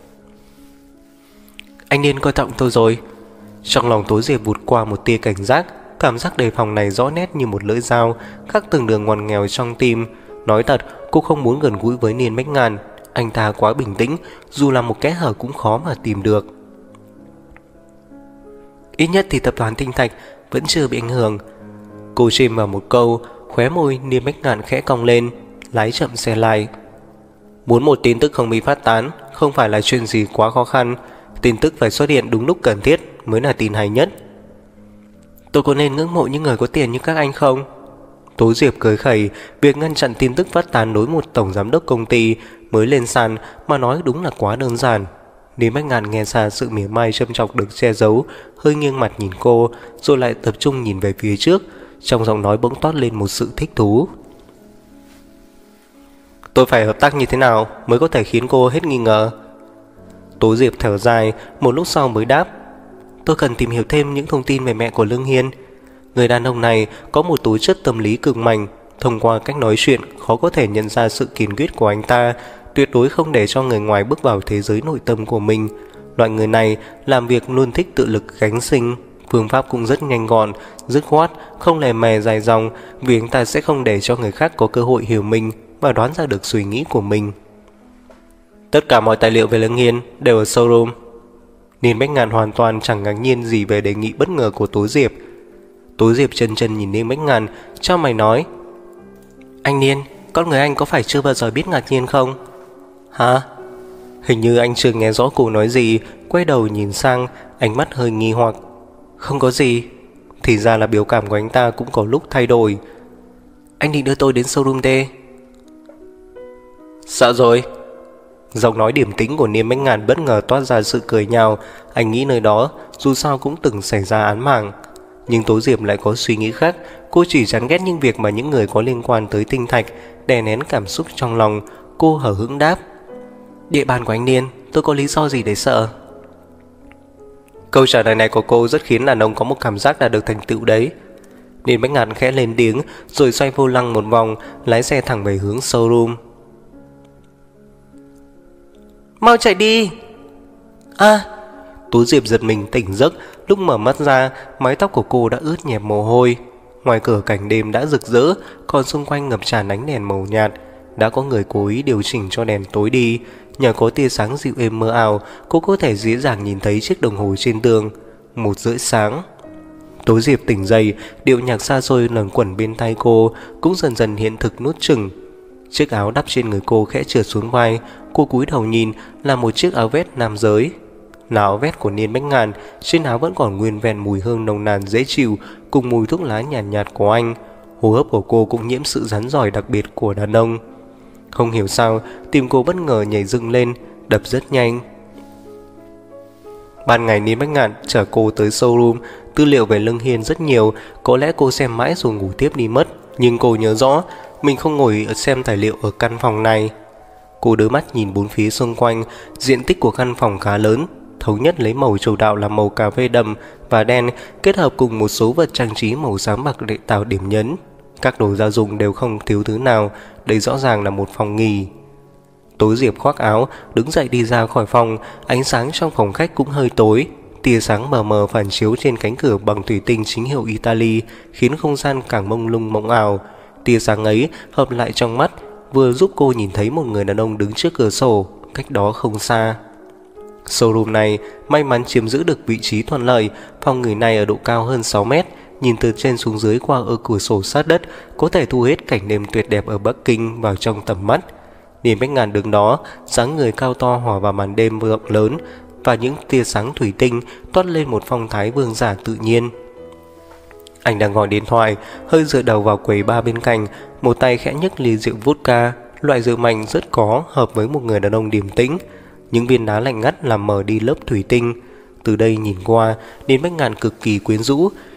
Anh Niên coi trọng tôi rồi. Trong lòng Tố Diệp vụt qua một tia cảnh giác, cảm giác đề phòng này rõ nét như một lưỡi dao, khắc từng đường ngoằn nghèo trong tim. Nói thật, cô không muốn gần gũi với Niên Bách Ngạn, anh ta quá bình tĩnh, dù là một kẽ hở cũng khó mà tìm được. Ít nhất thì tập đoàn Tinh Thạch vẫn chưa bị ảnh hưởng. Cô chêm vào một câu, khóe môi Niên Bách Ngạn khẽ cong lên, lái chậm xe lại. Muốn một tin tức không bị phát tán không phải là chuyện gì quá khó khăn, tin tức phải xuất hiện đúng lúc cần thiết mới là tin hay nhất. Tôi có nên ngưỡng mộ những người có tiền như các anh không? Tố Diệp cười khẩy, việc ngăn chặn tin tức phát tán đối một tổng giám đốc công ty mới lên sàn mà nói đúng là quá đơn giản. Niên Bách Ngạn nghe ra sự mỉa mai châm chọc được che giấu, hơi nghiêng mặt nhìn cô, rồi lại tập trung nhìn về phía trước, trong giọng nói bỗng toát lên một sự thích thú. Tôi phải hợp tác như thế nào mới có thể khiến cô hết nghi ngờ? Tố Diệp thở dài, một lúc sau mới đáp. Tôi cần tìm hiểu thêm những thông tin về mẹ của Lương Hiên. Người đàn ông này có một tố chất tâm lý cực mạnh, thông qua cách nói chuyện khó có thể nhận ra sự kiên quyết của anh ta, tuyệt đối không để cho người ngoài bước vào thế giới nội tâm của mình. Loại người này làm việc luôn thích tự lực gánh sinh, phương pháp cũng rất nhanh gọn, dứt khoát, không lề mề dài dòng, vì anh ta sẽ không để cho người khác có cơ hội hiểu mình và đoán ra được suy nghĩ của mình. Tất cả mọi tài liệu về Lương Hiên đều ở showroom. Niên Bách Ngạn hoàn toàn chẳng ngạc nhiên gì về đề nghị bất ngờ của Tố Diệp. Tố Diệp chân chân nhìn Niên Bách Ngạn, cho mày nói. Anh Niên, con người anh có phải chưa bao giờ biết ngạc nhiên không? Hả? Hình như anh chưa nghe rõ cô nói gì, quay đầu nhìn sang, ánh mắt hơi nghi hoặc. Không có gì. Thì ra là biểu cảm của anh ta cũng có lúc thay đổi. Anh định đưa tôi đến showroom D. Sợ rồi. Giọng nói điềm tĩnh của Niên Bách Ngạn bất ngờ toát ra sự cười nhạo. Anh nghĩ nơi đó dù sao cũng từng xảy ra án mạng. Nhưng Tố Diệp lại có suy nghĩ khác. Cô chỉ chán ghét những việc mà những người có liên quan tới Tinh Thạch, đè nén cảm xúc trong lòng. Cô hờ hững đáp. Địa bàn của anh Niên, tôi có lý do gì để sợ? Câu trả lời này của cô rất khiến đàn ông có một cảm giác đã được thành tựu đấy. Niên Bách Ngạn khẽ lên tiếng, rồi xoay vô lăng một vòng, lái xe thẳng về hướng showroom. Mau chạy đi! Tú Diệp giật mình tỉnh giấc, lúc mở mắt ra, mái tóc của cô đã ướt nhẹp mồ hôi. Ngoài cửa cảnh đêm đã rực rỡ, còn xung quanh ngập tràn ánh đèn màu nhạt. Đã có người cố ý điều chỉnh cho đèn tối đi. Nhờ có tia sáng dịu êm mơ ảo, cô có thể dễ dàng nhìn thấy chiếc đồng hồ trên tường. 1:30 sáng. Tố Diệp tỉnh dậy, điệu nhạc xa xôi luẩn quẩn bên tai cô cũng dần dần hiện thực nuốt chửng. Chiếc áo đắp trên người cô khẽ trượt xuống vai, cô cúi đầu nhìn là một chiếc áo vest nam giới. Là áo vest của Niên Bách Ngạn, trên áo vẫn còn nguyên vẹn mùi hương nồng nàn dễ chịu cùng mùi thuốc lá nhàn nhạt của anh. Hô hấp của cô cũng nhiễm sự rắn rỏi đặc biệt của đàn ông. Không hiểu sao, tim cô bất ngờ nhảy dựng lên, đập rất nhanh. Ban ngày Niên Bách Ngạn chở cô tới showroom, tư liệu về Lương Hiên rất nhiều, có lẽ cô xem mãi rồi ngủ tiếp đi mất. Nhưng cô nhớ rõ, mình không ngồi xem tài liệu ở căn phòng này. Cô đưa mắt nhìn bốn phía xung quanh, diện tích của căn phòng khá lớn, thống nhất lấy màu chủ đạo là màu cà phê đậm và đen, kết hợp cùng một số vật trang trí màu xám bạc để tạo điểm nhấn. Các đồ gia dụng đều không thiếu thứ nào, đây rõ ràng là một phòng nghỉ. Tố Diệp khoác áo, đứng dậy đi ra khỏi phòng, ánh sáng trong phòng khách cũng hơi tối. Tia sáng mờ mờ phản chiếu trên cánh cửa bằng thủy tinh chính hiệu Italy, khiến không gian càng mông lung mộng ảo. Tia sáng ấy hợp lại trong mắt, vừa giúp cô nhìn thấy một người đàn ông đứng trước cửa sổ, cách đó không xa. Showroom này may mắn chiếm giữ được vị trí thuận lợi, phòng nghỉ này ở độ cao hơn 6 mét, nhìn từ trên xuống dưới qua ở cửa sổ sát đất, có thể thu hết cảnh đêm tuyệt đẹp ở Bắc Kinh vào trong tầm mắt. Niên Bách Ngạn đứng đó, dáng người cao to hòa vào màn đêm rộng lớn và những tia sáng thủy tinh toát lên một phong thái vương giả tự nhiên. Anh đang gọi điện thoại, hơi dựa đầu vào quầy bar bên cạnh, một tay khẽ nhấc ly rượu vodka, loại rượu mạnh rất có hợp với một người đàn ông điềm tĩnh. Những viên đá lạnh ngắt làm mờ đi lớp thủy tinh. Từ đây nhìn qua, Niên Bách Ngạn cực kỳ quyến rũ,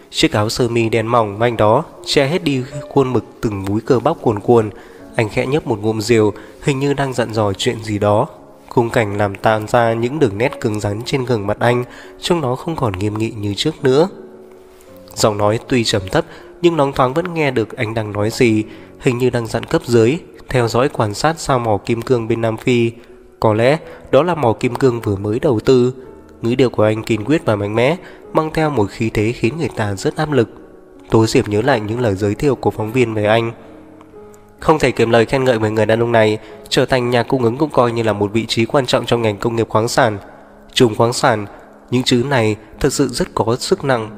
Chiếc áo sơ mi đen mỏng manh đó che hết đi khuôn mực từng múi cơ bắp cuồn cuộn. Anh khẽ nhấp một ngụm rượu, hình như đang dặn dò chuyện gì đó. Khung cảnh làm tạo ra những đường nét cứng rắn trên gương mặt anh, trông nó không còn nghiêm nghị như trước nữa. Giọng nói tuy trầm thấp nhưng loáng thoáng vẫn nghe được anh đang nói gì, hình như đang dặn cấp dưới theo dõi quan sát sao mỏ kim cương bên Nam Phi. Có lẽ đó là mỏ kim cương vừa mới đầu tư. Ngữ điệu của anh kiên quyết và mạnh mẽ, mang theo một khí thế khiến người ta rất áp lực. Tố Diệp nhớ lại những lời giới thiệu của phóng viên về anh. Không thể kiếm lời khen ngợi về người đàn ông này. Trở thành nhà cung ứng cũng coi như là một vị trí quan trọng trong ngành công nghiệp khoáng sản, trùng khoáng sản. Những chữ này thật sự rất có sức nặng.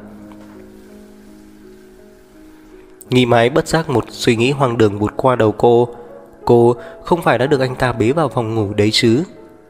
Nghĩ mãi bất giác một suy nghĩ hoang đường vụt qua đầu cô. Cô không phải đã được anh ta bế vào phòng ngủ đấy chứ?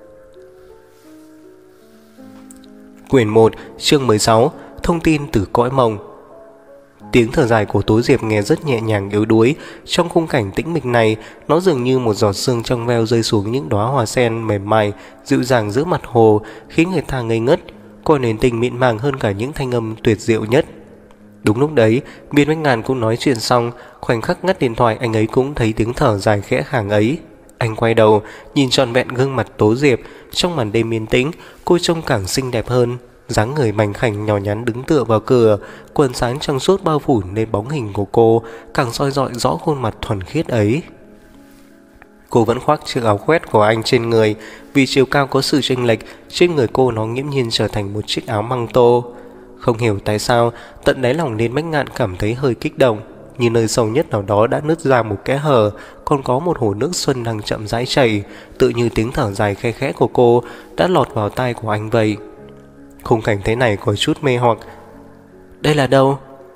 Quyển 1, chương 16, thông tin từ cõi mộng. Tiếng thở dài của Tố Diệp nghe rất nhẹ nhàng yếu đuối. Trong khung cảnh tĩnh mịch này, nó dường như một giọt sương trong veo rơi xuống những đóa hoa sen mềm mại, dịu dàng giữa mặt hồ, khiến người ta ngây ngất, coi nền tình mịn màng hơn cả những thanh âm tuyệt diệu nhất. Đúng lúc đấy, Biên Bách Ngàn cũng nói chuyện xong, khoảnh khắc ngắt điện thoại anh ấy cũng thấy tiếng thở dài khẽ khàng ấy. Anh quay đầu, nhìn trọn vẹn gương mặt Tố Diệp. Trong màn đêm yên tĩnh, cô trông càng xinh đẹp hơn. Dáng người mảnh khảnh nhỏ nhắn đứng tựa vào cửa, quần sáng trong suốt bao phủ nên bóng hình của cô, càng soi rọi rõ khuôn mặt thuần khiết ấy. Cô vẫn khoác chiếc áo khoét của anh trên người. Vì chiều cao có sự chênh lệch, trên người cô nó nghiễm nhiên trở thành một chiếc áo măng tô. Không hiểu tại sao, tận đáy lòng Liên Bách Ngạn cảm thấy hơi kích động, như nơi sâu nhất nào đó đã nứt ra một kẽ hở, còn có một hồ nước xuân đang chậm rãi chảy, tự như tiếng thở dài khe khẽ của cô đã lọt vào tai của anh vậy. Khung cảnh thế này có chút mê hoặc. Đây là đâu?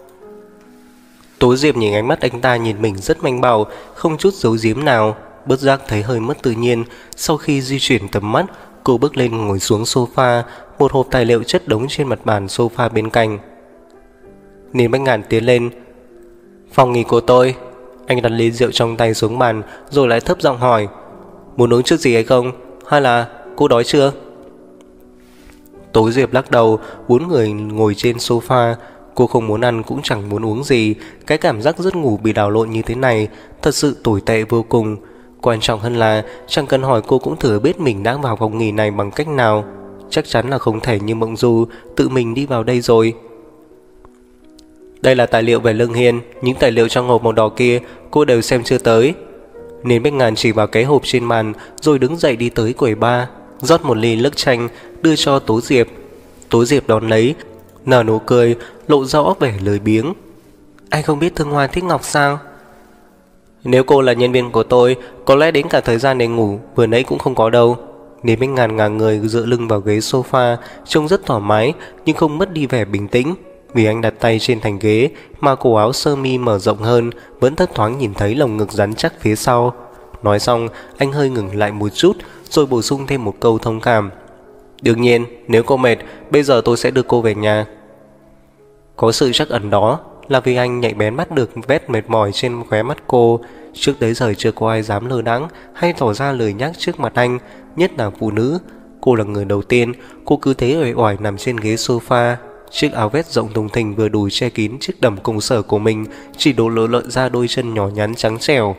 Tố Diệp nhìn ánh mắt anh ta nhìn mình rất manh bạo, không chút giấu giếm nào. Bất giác thấy hơi mất tự nhiên. Sau khi di chuyển tầm mắt, cô bước lên ngồi xuống sofa. Một hộp tài liệu chất đống trên mặt bàn sofa bên cạnh. Liên Bách Ngạn tiến lên. Phòng nghỉ của tôi. Anh đặt ly rượu trong tay xuống bàn, rồi lại thấp giọng hỏi, muốn uống chút gì hay không? Hay là cô đói chưa? Tố Diệp lắc đầu, uốn người ngồi trên sofa. Cô không muốn ăn cũng chẳng muốn uống gì. Cái cảm giác giấc ngủ bị đảo lộn như thế này thật sự tồi tệ vô cùng. Quan trọng hơn là chẳng cần hỏi cô cũng thừa biết mình đã vào phòng nghỉ này bằng cách nào. Chắc chắn là không thể như Mộng Du tự mình đi vào đây rồi. Đây là tài liệu về Lương Hiên. Những tài liệu trong hộp màu đỏ kia cô đều xem chưa tới. Nên Bách Ngàn chỉ vào cái hộp trên bàn, rồi đứng dậy đi tới quầy bar, rót một ly nước chanh đưa cho Tố Diệp. Tố Diệp đón lấy, nở nụ cười, lộ rõ vẻ lười biếng. Anh không biết Thương Hoa thích ngọc sao? Nếu cô là nhân viên của tôi, có lẽ đến cả thời gian để ngủ vừa nãy cũng không có đâu. Nên Bách Ngàn ngả người dựa lưng vào ghế sofa, trông rất thoải mái nhưng không mất đi vẻ bình tĩnh. Vì anh đặt tay trên thành ghế mà cổ áo sơ mi mở rộng hơn, vẫn thấp thoáng nhìn thấy lồng ngực rắn chắc phía sau. Nói xong, anh hơi ngừng lại một chút, rồi bổ sung thêm một câu thông cảm. Đương nhiên, nếu cô mệt, bây giờ tôi sẽ đưa cô về nhà. Có sự trắc ẩn đó là vì anh nhạy bén bắt được vết mệt mỏi trên khóe mắt cô. Trước đấy giờ chưa có ai dám lơ đãng hay tỏ ra lời nhắc trước mặt anh, nhất là phụ nữ. Cô là người đầu tiên. Cô cứ thế uể oải nằm trên ghế sofa. Chiếc áo vest rộng thùng thình vừa đủ che kín chiếc đầm công sở của mình, chỉ đổ lộ lợn ra đôi chân nhỏ nhắn trắng trẻo.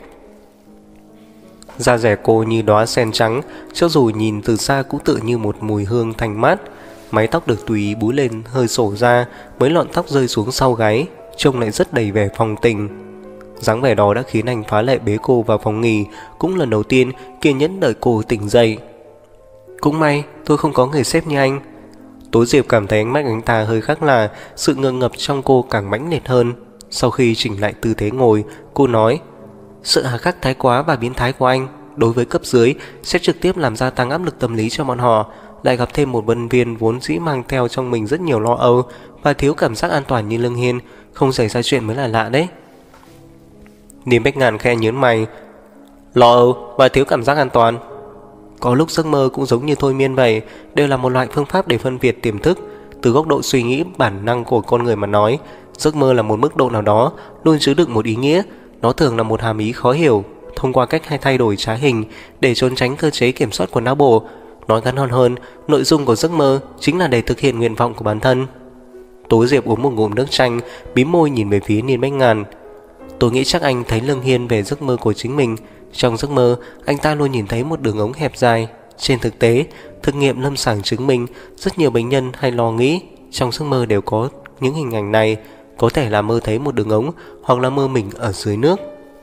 Da dẻ cô như đóa sen trắng, cho dù nhìn từ xa cũng tự như một mùi hương thanh mát. Mái tóc được tùy ý búi lên hơi sổ ra, mấy lọn tóc rơi xuống sau gáy, trông lại rất đầy vẻ phong tình. Dáng vẻ đó đã khiến anh phá lệ bế cô vào phòng nghỉ, cũng lần đầu tiên kiên nhẫn đợi cô tỉnh dậy. Cũng may tôi không có người sếp như anh. Tố Diệp cảm thấy ánh mắt anh ta hơi khác lạ, sự ngượng ngập trong cô càng mãnh liệt hơn. Sau khi chỉnh lại tư thế ngồi, cô nói, sự hà khắc thái quá và biến thái của anh đối với cấp dưới sẽ trực tiếp làm gia tăng áp lực tâm lý cho bọn họ. Lại gặp thêm một nhân viên vốn dĩ mang theo trong mình rất nhiều lo âu và thiếu cảm giác an toàn như Lương Hiên, không xảy ra chuyện mới là lạ đấy. Niềm Bách Ngàn khe nhớn mày. Lo âu và thiếu cảm giác an toàn? Có lúc giấc mơ cũng giống như thôi miên vậy, đều là một loại phương pháp để phân biệt tiềm thức. Từ góc độ suy nghĩ bản năng của con người mà nói, giấc mơ là một mức độ nào đó luôn chứa đựng một ý nghĩa. Nó thường là một hàm ý khó hiểu, thông qua cách hay thay đổi trá hình để trốn tránh cơ chế kiểm soát của não bộ. Nói ngắn gọn hơn, nội dung của giấc mơ chính là để thực hiện nguyện vọng của bản thân. Tố Diệp uống một ngụm nước chanh, mím môi nhìn về phía Niên Bách Ngàn. Tôi nghĩ chắc anh thấy Lương Hiên về giấc mơ của chính mình. Trong giấc mơ, anh ta luôn nhìn thấy một đường ống hẹp dài. Trên thực tế, thực nghiệm lâm sàng chứng minh rất nhiều bệnh nhân hay lo nghĩ trong giấc mơ đều có những hình ảnh này, có thể là mơ thấy một đường ống hoặc là mơ mình ở dưới nước.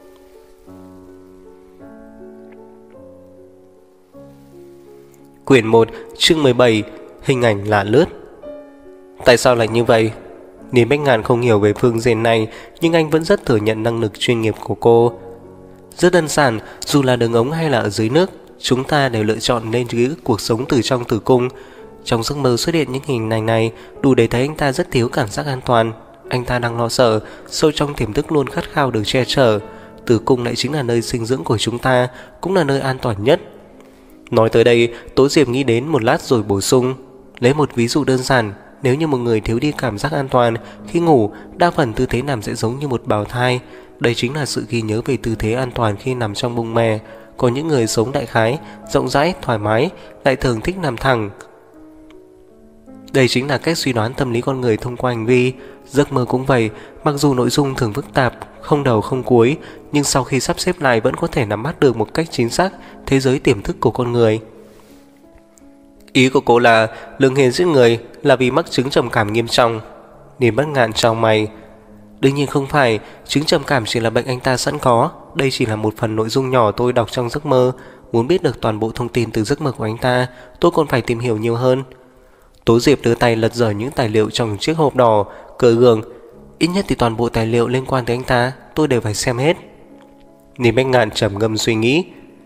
Quyển 1, chương 17, hình ảnh lạ lướt. Tại sao lại như vậy? Niên Bách Ngàn không hiểu về phương diện này, nhưng anh vẫn rất thừa nhận năng lực chuyên nghiệp của cô. Rất đơn giản, dù là đường ống hay là ở dưới nước, chúng ta đều lựa chọn nên ký ức cuộc sống từ trong tử cung. Trong giấc mơ xuất hiện những hình ảnh này đủ để thấy anh ta rất thiếu cảm giác an toàn. Anh ta đang lo sợ, sâu trong tiềm thức luôn khát khao được che chở. Tử cung lại chính là nơi sinh dưỡng của chúng ta, cũng là nơi an toàn nhất. Nói tới đây, Tố Diệp nghĩ đến một lát rồi bổ sung. Lấy một ví dụ đơn giản, nếu như một người thiếu đi cảm giác an toàn khi ngủ, đa phần tư thế nằm sẽ giống như một bào thai. Đây chính là sự ghi nhớ về tư thế an toàn khi nằm trong bụng mẹ. Có những người sống đại khái, rộng rãi, thoải mái, lại thường thích nằm thẳng. Đây chính là cách suy đoán tâm lý con người thông qua hành vi. Giấc mơ cũng vậy, mặc dù nội dung thường phức tạp, không đầu không cuối, nhưng sau khi sắp xếp lại vẫn có thể nắm bắt được một cách chính xác thế giới tiềm thức của con người. Ý của cô là Lương Hiên giết người là vì mắc chứng trầm cảm nghiêm trọng. Niên Bách Ngạn chau mày. Đương nhiên không phải, chứng trầm cảm chỉ là bệnh anh ta sẵn có. Đây chỉ là một phần nội dung nhỏ tôi đọc trong giấc mơ. Muốn biết được toàn bộ thông tin từ giấc mơ của anh ta, tôi còn phải tìm hiểu nhiều hơn. Tố Diệp đưa tay lật dở những tài liệu trong chiếc hộp đỏ, cởi gương. Ít nhất thì toàn bộ tài liệu liên quan tới anh ta tôi đều phải xem hết. Niên Bách Ngạn trầm ngâm suy nghĩ.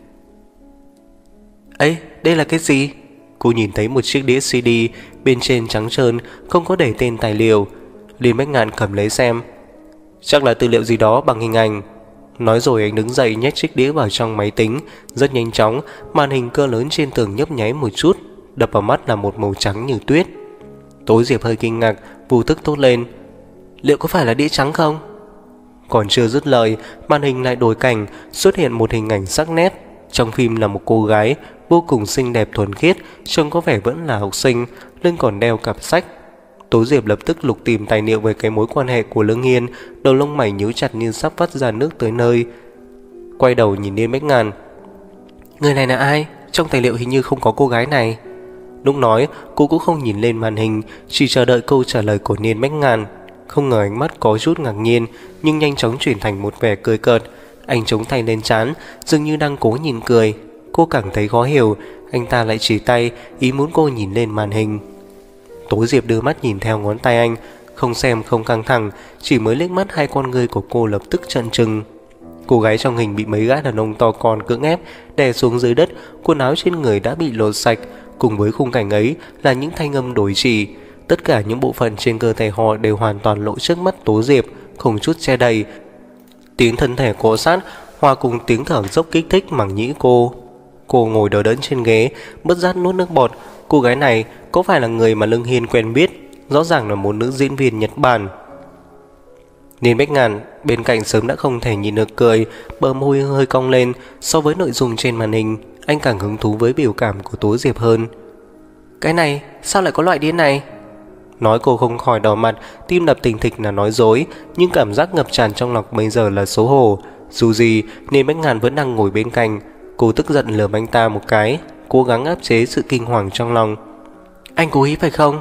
Ấy, đây là cái gì? Cô nhìn thấy một chiếc đĩa CD, bên trên trắng trơn, không có để tên tài liệu. Niên Bách Ngạn cầm lấy xem. Chắc là tư liệu gì đó bằng hình ảnh. Nói rồi anh đứng dậy nhét chiếc đĩa vào trong máy tính. Rất nhanh chóng, màn hình cỡ lớn trên tường nhấp nháy một chút, đập vào mắt là một màu trắng như tuyết. Tố Diệp hơi kinh ngạc, vô thức thốt lên. Liệu có phải là đĩa trắng không? Còn chưa dứt lời, màn hình lại đổi cảnh, xuất hiện một hình ảnh sắc nét. Trong phim là một cô gái vô cùng xinh đẹp thuần khiết, trông có vẻ vẫn là học sinh, lưng còn đeo cặp sách. Tố Diệp lập tức lục tìm tài liệu về cái mối quan hệ của Lương Hiên, đầu lông mày nhíu chặt như sắp vắt ra nước tới nơi. Quay đầu nhìn Niên Bách Ngàn. Người này là ai? Trong tài liệu hình như không có cô gái này. Lúc nói, cô cũng không nhìn lên màn hình, chỉ chờ đợi câu trả lời của Niên Bách Ngàn. Không ngờ ánh mắt có chút ngạc nhiên, nhưng nhanh chóng chuyển thành một vẻ cười cợt. Anh chống tay lên trán, dường như đang cố nhìn cười. Cô cảm thấy khó hiểu, anh ta lại chỉ tay, ý muốn cô nhìn lên màn hình. Tố Diệp đưa mắt nhìn theo ngón tay anh, không xem không căng thẳng, chỉ mới liếc mắt hai con ngươi của cô lập tức trợn trừng. Cô gái trong hình bị mấy gã đàn ông to con cưỡng ép đè xuống dưới đất, quần áo trên người đã bị lột sạch, cùng với khung cảnh ấy là những thanh âm đổi chỉ. Tất cả những bộ phận trên cơ thể họ đều hoàn toàn lộ trước mắt Tố Diệp, không chút che đầy. Tiếng thân thể cọ sát hòa cùng tiếng thở dốc kích thích màng nhĩ cô. Cô ngồi đờ đẫn trên ghế, bất giác nuốt nước bọt. Cô gái này có phải là người mà Lương Hiên quen biết? Rõ ràng là một nữ diễn viên Nhật Bản. Niên Bách Ngạn bên cạnh sớm đã không thể nhìn được cười, bờ môi hơi cong lên. So với nội dung trên màn hình, anh càng hứng thú với biểu cảm của Tố Diệp hơn. Cái này, sao lại có loại đĩa này? Nói cô không khỏi đỏ mặt, tim đập thình thịch là nói dối, nhưng cảm giác ngập tràn trong lòng bây giờ là xấu hổ. Dù gì, Niên Bách Ngạn vẫn đang ngồi bên cạnh. Cô tức giận lườm anh ta một cái, cố gắng áp chế sự kinh hoàng trong lòng. Anh cố ý phải không?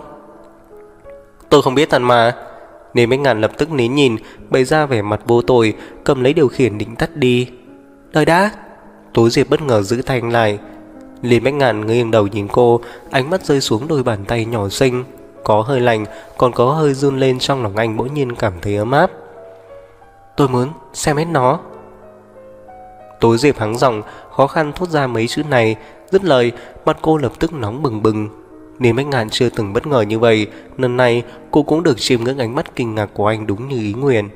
Tôi không biết thật mà. Niên Bách Ngạn lập tức nín nhìn, bày ra vẻ mặt vô tội, cầm lấy điều khiển định tắt đi. Đợi đã. Tố Diệp bất ngờ giữ tay anh lại. Niên Bách Ngạn nghiêng đầu nhìn cô, ánh mắt rơi xuống đôi bàn tay nhỏ xinh, có hơi lạnh, còn có hơi run lên. Trong lòng anh bỗng nhiên cảm thấy ấm áp. Tôi muốn xem hết nó. Tố Diệp hắng giọng, khó khăn thốt ra mấy chữ này. Dứt lời, mặt cô lập tức nóng bừng bừng. Niên Bách Ngạn chưa từng bất ngờ như vậy. Lần này cô cũng được chiêm ngưỡng ánh mắt kinh ngạc của anh đúng như ý nguyện.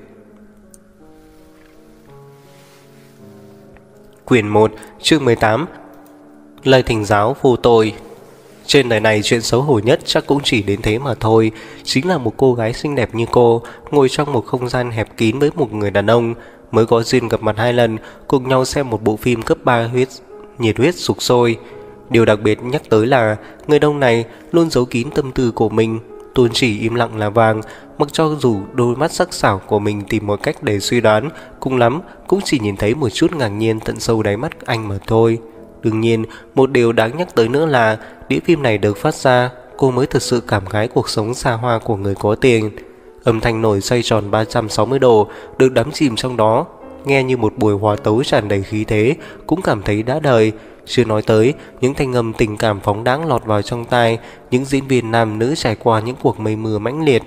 Quyển 1, chương 18. Lời thỉnh giáo vô tội. Trên đời này chuyện xấu hổ nhất chắc cũng chỉ đến thế mà thôi. Chính là một cô gái xinh đẹp như cô ngồi trong một không gian hẹp kín với một người đàn ông, mới có duyên gặp mặt 2 lần, cùng nhau xem một bộ phim cấp 3 nhiệt huyết sục sôi. Điều đặc biệt nhắc tới là người đàn ông này luôn giấu kín tâm tư của mình. Tôn Chỉ im lặng là vàng, mặc cho dù đôi mắt sắc sảo của mình tìm một cách để suy đoán, cùng lắm cũng chỉ nhìn thấy một chút ngạc nhiên tận sâu đáy mắt anh mà thôi. Đương nhiên, một điều đáng nhắc tới nữa là đĩa phim này được phát ra, cô mới thực sự cảm khái cuộc sống xa hoa của người có tiền. Âm thanh nồi xoay tròn 360 độ được đắm chìm trong đó, nghe như một buổi hòa tấu tràn đầy khí thế, cũng cảm thấy đã đời. Chưa nói tới những thanh âm tình cảm phóng đãng lọt vào trong tai những diễn viên nam nữ trải qua những cuộc mây mưa mãnh liệt.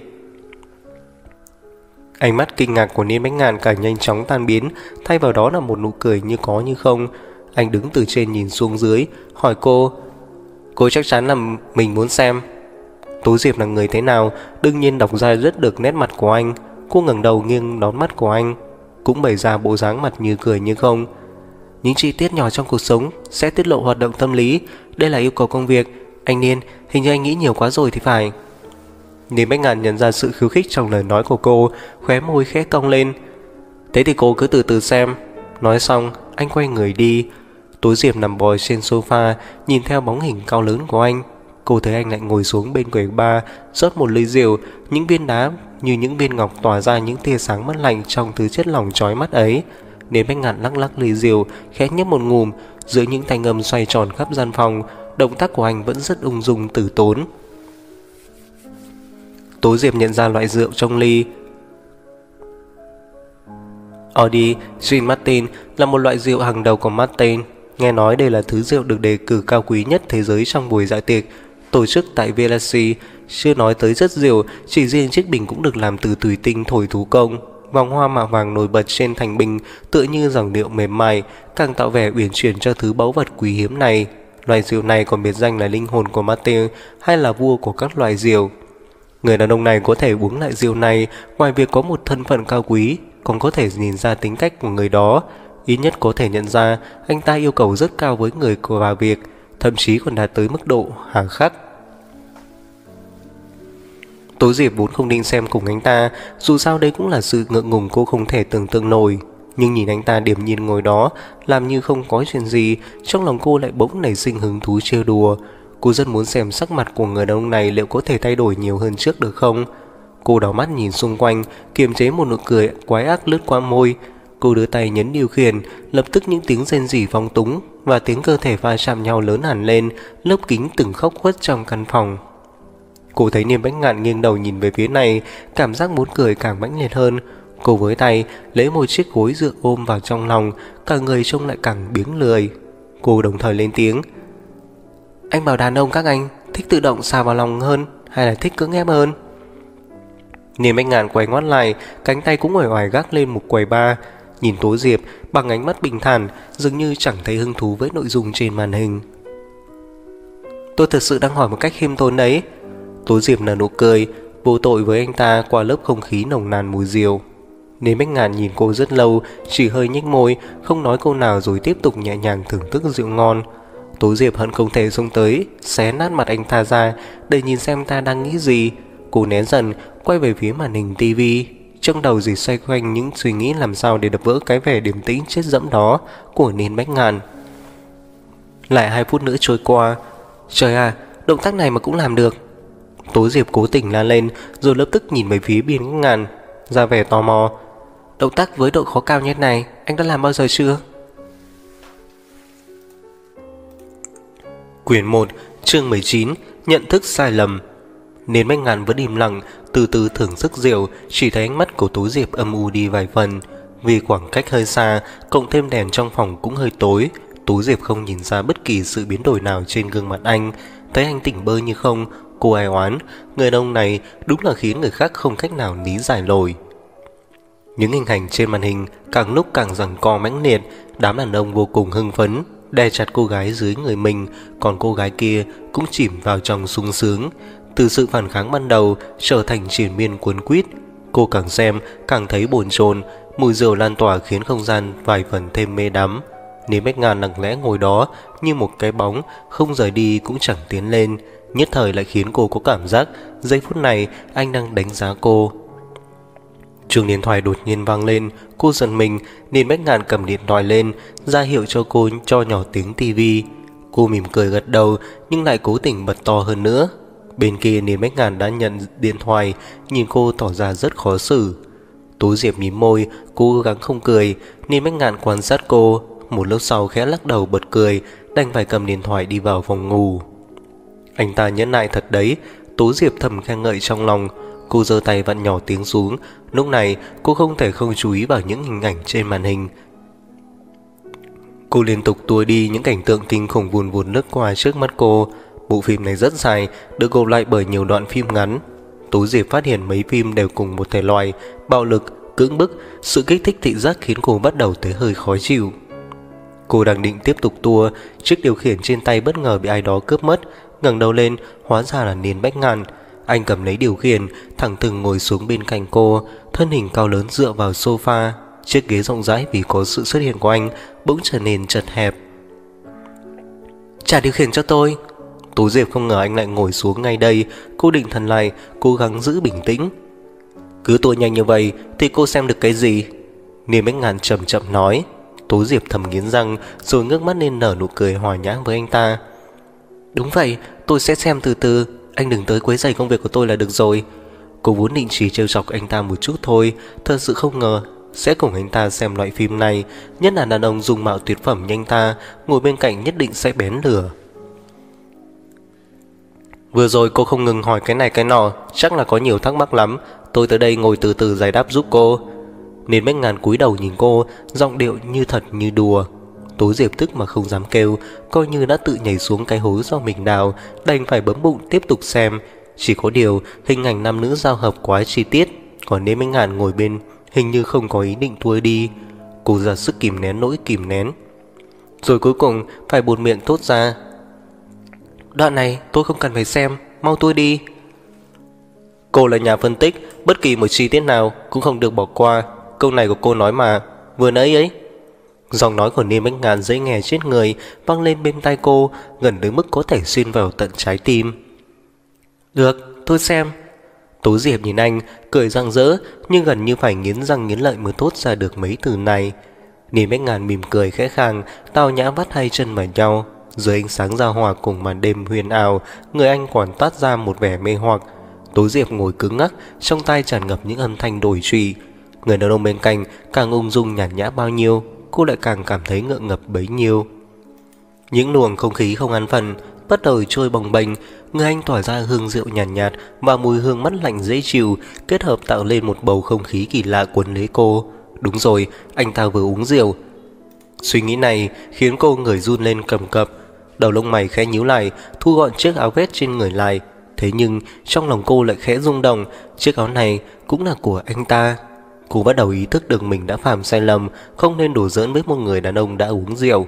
Ánh mắt kinh ngạc của Niên Bách Ngạn càng nhanh chóng tan biến, thay vào đó là một nụ cười như có như không. Anh đứng từ trên nhìn xuống dưới, hỏi cô chắc chắn là mình muốn xem. Tố Diệp là người thế nào, đương nhiên đọc ra rất được nét mặt của anh. Cô ngẩng đầu nghiêng đón mắt của anh, cũng bày ra bộ dáng mặt như cười như không. Những chi tiết nhỏ trong cuộc sống sẽ tiết lộ hoạt động tâm lý, đây là yêu cầu công việc. Anh Niên, hình như anh nghĩ nhiều quá rồi thì phải. Niên Bách Ngạn nhận ra sự khiêu khích trong lời nói của cô, khóe môi khẽ cong lên. Thế thì cô cứ từ từ xem. Nói xong, anh quay người đi. Tố Diệp nằm bò trên sofa, nhìn theo bóng hình cao lớn của anh. Cô thấy anh lại ngồi xuống bên quầy bar, rót một ly rượu, những viên đá như những viên ngọc tỏa ra những tia sáng mát lạnh trong thứ chất lỏng chói mắt ấy. Niên Bách Ngạn lắc lắc ly rượu, khẽ nhấp một ngụm, giữa những thanh âm xoay tròn khắp gian phòng, động tác của anh vẫn rất ung dung tử tốn. Tố Diệp nhận ra loại rượu trong ly. Audi Gin Martin là một loại rượu hàng đầu của Martin. Nghe nói đây là thứ rượu được đề cử cao quý nhất thế giới trong buổi dạ tiệc tổ chức tại Versailles. Chưa nói tới chất rượu, chỉ riêng chiếc bình cũng được làm từ thủy tinh thổi thủ công. Vòng hoa mạ vàng nổi bật trên thành bình tựa như dòng điệu mềm mại, càng tạo vẻ uyển chuyển cho thứ báu vật quý hiếm này. Loại rượu này còn biệt danh là linh hồn của Martin, hay là vua của các loại rượu. Người đàn ông này có thể uống loại rượu này, ngoài việc có một thân phận cao quý, còn có thể nhìn ra tính cách của người đó. Ít nhất có thể nhận ra anh ta yêu cầu rất cao với người và việc, thậm chí còn đạt tới mức độ hà khắc. Tố Diệp vốn không định xem cùng anh ta, dù sao đây cũng là sự ngượng ngùng cô không thể tưởng tượng nổi. Nhưng nhìn anh ta điềm nhiên ngồi đó, làm như không có chuyện gì, trong lòng cô lại bỗng nảy sinh hứng thú trêu đùa. Cô rất muốn xem sắc mặt của người đàn ông này liệu có thể thay đổi nhiều hơn trước được không. Cô đảo mắt nhìn xung quanh, kiềm chế một nụ cười quái ác lướt qua môi. Cô đưa tay nhấn điều khiển, lập tức những tiếng rên rỉ phóng túng và tiếng cơ thể va chạm nhau lớn hẳn lên, lớp kính từng khóc khuất trong căn phòng. Cô thấy Niên Bách Ngạn nghiêng đầu nhìn về phía này, cảm giác muốn cười càng mãnh liệt hơn. Cô với tay lấy một chiếc gối dựa ôm vào trong lòng, cả người trông lại càng biếng lười. Cô đồng thời lên tiếng. Anh bảo đàn ông các anh thích tự động xà vào lòng hơn hay là thích cưỡng ép hơn? Niên Bách Ngạn quay ngoắt lại, cánh tay cũng uể oải gác lên một quầy bar, nhìn Tố Diệp bằng ánh mắt bình thản, dường như chẳng thấy hứng thú với nội dung trên màn hình. Tôi thật sự đang hỏi một cách khiêm tốn đấy. Tố Diệp nở nụ cười, vô tội với anh ta qua lớp không khí nồng nàn mùi rượu. Niên Bách Ngạn nhìn cô rất lâu, chỉ hơi nhếch môi, không nói câu nào rồi tiếp tục nhẹ nhàng thưởng thức rượu ngon. Tố Diệp hận không thể xông tới, xé nát mặt anh ta ra để nhìn xem ta đang nghĩ gì. Cô nén dần, quay về phía màn hình tivi, trong đầu chỉ xoay quanh những suy nghĩ làm sao để đập vỡ cái vẻ điềm tĩnh chết dẫm đó của Niên Bách Ngạn. Lại 2 phút nữa trôi qua. Trời à, động tác này mà cũng làm được. Tố Diệp cố tình la lên, rồi lập tức nhìn về phía Niên Bách Ngạn, ra vẻ tò mò. Động tác với độ khó cao như thế này, anh đã làm bao giờ chưa? Quyển 1, chương 19, nhận thức sai lầm. Niên Bách Ngạn vẫn im lặng, từ từ thưởng thức rượu, chỉ thấy ánh mắt của Tố Diệp âm u đi vài phần. Vì khoảng cách hơi xa, cộng thêm đèn trong phòng cũng hơi tối, Tố Diệp không nhìn ra bất kỳ sự biến đổi nào trên gương mặt anh. Thấy anh tỉnh bơ như không, cô ai oán, người đàn ông này đúng là khiến người khác không cách nào lý giải nổi. Những hình ảnh trên màn hình càng lúc càng giằng co mãnh liệt, đám đàn ông vô cùng hưng phấn, đè chặt cô gái dưới người mình, còn cô gái kia cũng chìm vào trong sung sướng. Từ sự phản kháng ban đầu trở thành triền miên cuốn quýt, cô càng xem càng thấy bồn chồn, mùi rượu lan tỏa khiến không gian vài phần thêm mê đắm. Niên Bách Ngạn lặng lẽ ngồi đó như một cái bóng, không rời đi cũng chẳng tiến lên, nhất thời lại khiến cô có cảm giác giây phút này anh đang đánh giá cô. Chuông điện thoại đột nhiên vang lên, cô giật mình. Niên Bách Ngạn cầm điện thoại lên, ra hiệu cho cô cho nhỏ tiếng tivi. Cô mỉm cười gật đầu nhưng lại cố tình bật to hơn nữa. Bên kia Niên Bách Ngàn đã nhận điện thoại, nhìn cô tỏ ra rất khó xử. Tú Diệp mím môi, cố gắng không cười. Niên Bách Ngạn quan sát cô, một lúc sau khẽ lắc đầu bật cười, đành phải cầm điện thoại đi vào phòng ngủ. Anh ta nhẫn nại thật đấy, Tú Diệp thầm khen ngợi trong lòng. Cô giơ tay vặn nhỏ tiếng xuống. Lúc này cô không thể không chú ý vào những hình ảnh trên màn hình. Cô liên tục tua đi những cảnh tượng kinh khủng vùn vụt lướt qua trước mắt cô. Bộ phim này rất dài, được gộp lại bởi nhiều đoạn phim ngắn. Tú Diệp phát hiện mấy phim đều cùng một thể loại, bạo lực, cưỡng bức, sự kích thích thị giác khiến cô bắt đầu thấy hơi khó chịu. Cô đang định tiếp tục tua, chiếc điều khiển trên tay bất ngờ bị ai đó cướp mất. Ngẩng đầu lên, hóa ra là Niên Bách Ngạn. Anh cầm lấy điều khiển, thẳng thừng ngồi xuống bên cạnh cô, thân hình cao lớn dựa vào sofa. Chiếc ghế rộng rãi vì có sự xuất hiện của anh bỗng trở nên chật hẹp. Trả điều khiển cho tôi. Tú Diệp không ngờ anh lại ngồi xuống ngay đây. Cô định thần lại, cố gắng giữ bình tĩnh. Cứ tua nhanh như vậy thì cô xem được cái gì? Niên Bách Ngạn chậm chậm nói. Tú Diệp thầm nghiến răng, rồi ngước mắt lên nở nụ cười hòa nhã với anh ta. Đúng vậy, tôi sẽ xem từ từ, anh đừng tới quấy rầy công việc của tôi là được rồi. Cô vốn định chỉ trêu chọc anh ta một chút thôi, thật sự không ngờ sẽ cùng anh ta xem loại phim này, nhất là đàn ông dung mạo tuyệt phẩm như anh ta ngồi bên cạnh nhất định sẽ bén lửa. Vừa rồi cô không ngừng hỏi cái này cái nọ, chắc là có nhiều thắc mắc lắm. Tôi tới đây ngồi từ từ giải đáp giúp cô. Niên Bách Ngạn cúi đầu nhìn cô, giọng điệu như thật như đùa. Tú Diệp tức mà không dám kêu, coi như đã tự nhảy xuống cái hố do mình đào, đành phải bấm bụng tiếp tục xem. Chỉ có điều hình ảnh nam nữ giao hợp quá chi tiết, còn Niên Bách Ngạn ngồi bên hình như không có ý định tua đi. Cô ra sức kìm nén nỗi kìm nén, rồi cuối cùng phải buột miệng thốt ra. Đoạn này tôi không cần phải xem, mau tua đi. Cô là nhà phân tích, bất kỳ một chi tiết nào cũng không được bỏ qua. Câu này của cô nói mà, vừa nãy ấy. Giọng nói của Niên Bách Ngạn dễ nghe chết người, vang lên bên tai cô, gần đến mức có thể xuyên vào tận trái tim. Được, tôi xem. Tú Diệp nhìn anh, cười rạng rỡ, nhưng gần như phải nghiến răng nghiến lợi mới thốt ra được mấy từ này. Niên Bách Ngạn mỉm cười khẽ khàng, tao nhã vắt hai chân vào nhau. Dưới ánh sáng giao hòa cùng màn đêm huyền ảo, người anh còn toát ra một vẻ mê hoặc. Tú Diệp ngồi cứng ngắc, trong tai tràn ngập những âm thanh đổi trụy. Người đàn ông bên cạnh càng ung dung nhàn nhã bao nhiêu, cô lại càng cảm thấy ngượng ngập bấy nhiêu. Những luồng không khí không an phận bắt đầu trôi bồng bềnh. Người anh tỏa ra hương rượu nhàn nhạt, và mùi hương mát lạnh dễ chịu kết hợp tạo lên một bầu không khí kỳ lạ cuốn lấy cô. Đúng rồi, anh ta vừa uống rượu. Suy nghĩ này khiến cô người run lên cầm cập, đầu lông mày khẽ nhíu lại, thu gọn chiếc áo vest trên người lại. Thế nhưng trong lòng cô lại khẽ rung động, chiếc áo này cũng là của anh ta. Cô bắt đầu ý thức được mình đã phạm sai lầm, không nên đùa giỡn với một người đàn ông đã uống rượu.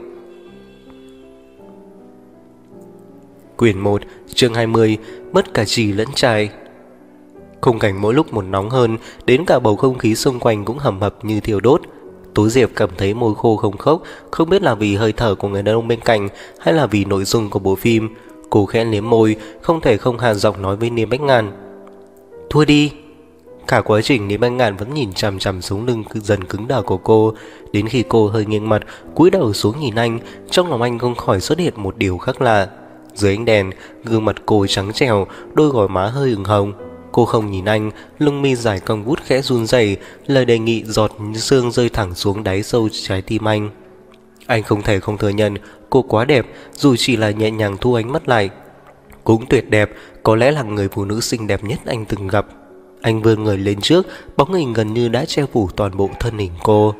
Quyển 1, chương 20, mất cả chì lẫn trai. Khung cảnh mỗi lúc một nóng hơn, đến cả bầu không khí xung quanh cũng hầm hập như thiêu đốt. Tú Diệp cảm thấy môi khô không khốc, không biết là vì hơi thở của người đàn ông bên cạnh hay là vì nội dung của bộ phim. Cô khẽ liếm môi, không thể không hạ giọng nói với Niên Bách Ngạn. Thua đi. Cả quá trình Niên Bách Ngạn vẫn nhìn chằm chằm xuống lưng dần cứng đờ của cô, đến khi cô hơi nghiêng mặt, cúi đầu xuống nhìn anh, trong lòng anh không khỏi xuất hiện một điều khác lạ. Dưới ánh đèn, gương mặt cô trắng trẻo, đôi gò má hơi ửng hồng. Cô không nhìn anh, lưng mi dài cong vút khẽ run rẩy, lời đề nghị giọt sương rơi thẳng xuống đáy sâu trái tim anh. Anh không thể không thừa nhận cô quá đẹp, dù chỉ là nhẹ nhàng thu ánh mắt lại. Cũng tuyệt đẹp, có lẽ là người phụ nữ xinh đẹp nhất anh từng gặp. Anh vươn người lên trước, bóng hình gần như đã che phủ toàn bộ thân hình cô.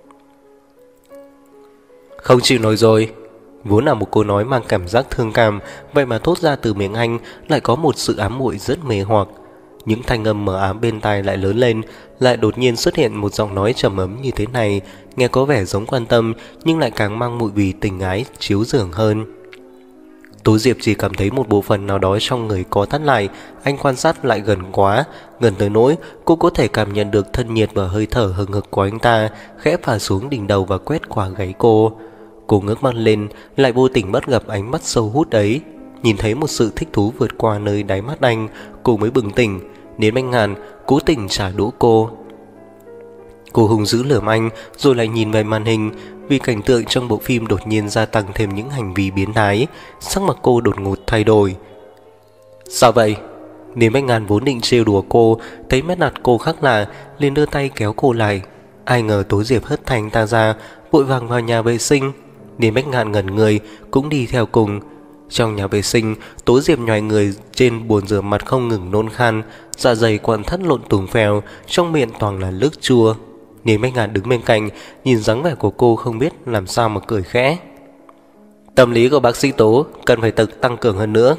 Không chịu nổi rồi. Vốn là một câu nói mang cảm giác thương cảm, vậy mà thốt ra từ miệng anh lại có một sự ám muội rất mê hoặc. Những thanh âm mờ ám bên tai lại lớn lên, lại đột nhiên xuất hiện một giọng nói trầm ấm như thế này, nghe có vẻ giống quan tâm nhưng lại càng mang mùi vì tình ái chiếu giường hơn. Tú Diệp chỉ cảm thấy một bộ phận nào đó trong người co thắt lại. Anh quan sát lại gần quá, gần tới nỗi cô có thể cảm nhận được thân nhiệt và hơi thở hừng hực của anh ta khẽ phả xuống đỉnh đầu và quét qua gáy cô. Cô ngước mắt lên, lại vô tình bắt gặp ánh mắt sâu hút ấy. Nhìn thấy một sự thích thú vượt qua nơi đáy mắt anh, cô mới bừng tỉnh. Niên Bách Ngạn cố tình trả đũa cô. Cô hùng dữ lườm anh, rồi lại nhìn về màn hình. Vì cảnh tượng trong bộ phim đột nhiên gia tăng thêm những hành vi biến thái, sắc mặt cô đột ngột thay đổi. Sao vậy? Niềm Bách Ngạn vốn định trêu đùa cô, thấy nét mặt cô khác lạ, liền đưa tay kéo cô lại. Ai ngờ Tố Diệp hất thành ta ra, vội vàng vào nhà vệ sinh. Niềm Bách Ngạn ngẩn người, cũng đi theo cùng. Trong nhà vệ sinh, Tố Diệp nhoài người trên bồn rửa mặt không ngừng nôn khan, dạ dày quặn thắt lộn tùng phèo, trong miệng toàn là nước chua. Niềm Bách Ngạn đứng bên cạnh, nhìn dáng vẻ của cô không biết làm sao mà cười khẽ. Tâm lý của bác sĩ Tố cần phải tăng cường hơn nữa.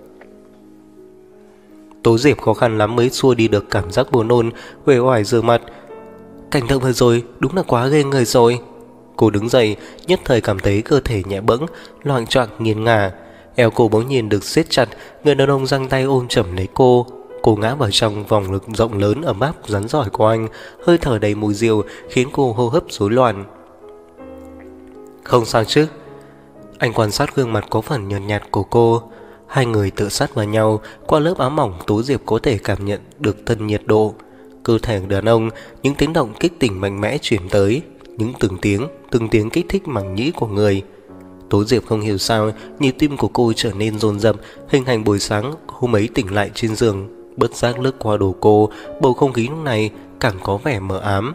Tố Diệp khó khăn lắm mới xua đi được cảm giác buồn nôn, uể oải rửa mặt. Cảnh tượng vừa rồi đúng là quá ghê người rồi. Cô đứng dậy, nhất thời cảm thấy cơ thể nhẹ bẫng, loạng choạng nghiêng ngả. Eo cô bỗng nhiên được siết chặt, người đàn ông giang tay ôm chầm lấy cô. Cô ngã vào trong vòng lực rộng lớn ấm áp rắn rỏi của anh, hơi thở đầy mùi rượu khiến cô hô hấp rối loạn. Không sao chứ? Anh quan sát gương mặt có phần nhợt nhạt của cô. Hai người tựa sát vào nhau, qua lớp áo mỏng Tố Diệp có thể cảm nhận được thân nhiệt độ. Cơ thể đàn ông, những tiếng động kích tỉnh mạnh mẽ truyền tới, những từng tiếng kích thích màng nhĩ của người. Tố Diệp không hiểu sao, nhịp tim của cô trở nên dồn dập, hình ảnh buổi sáng hôm ấy tỉnh lại trên giường, bất giác lướt qua đầu cô, bầu không khí lúc này càng có vẻ mờ ám.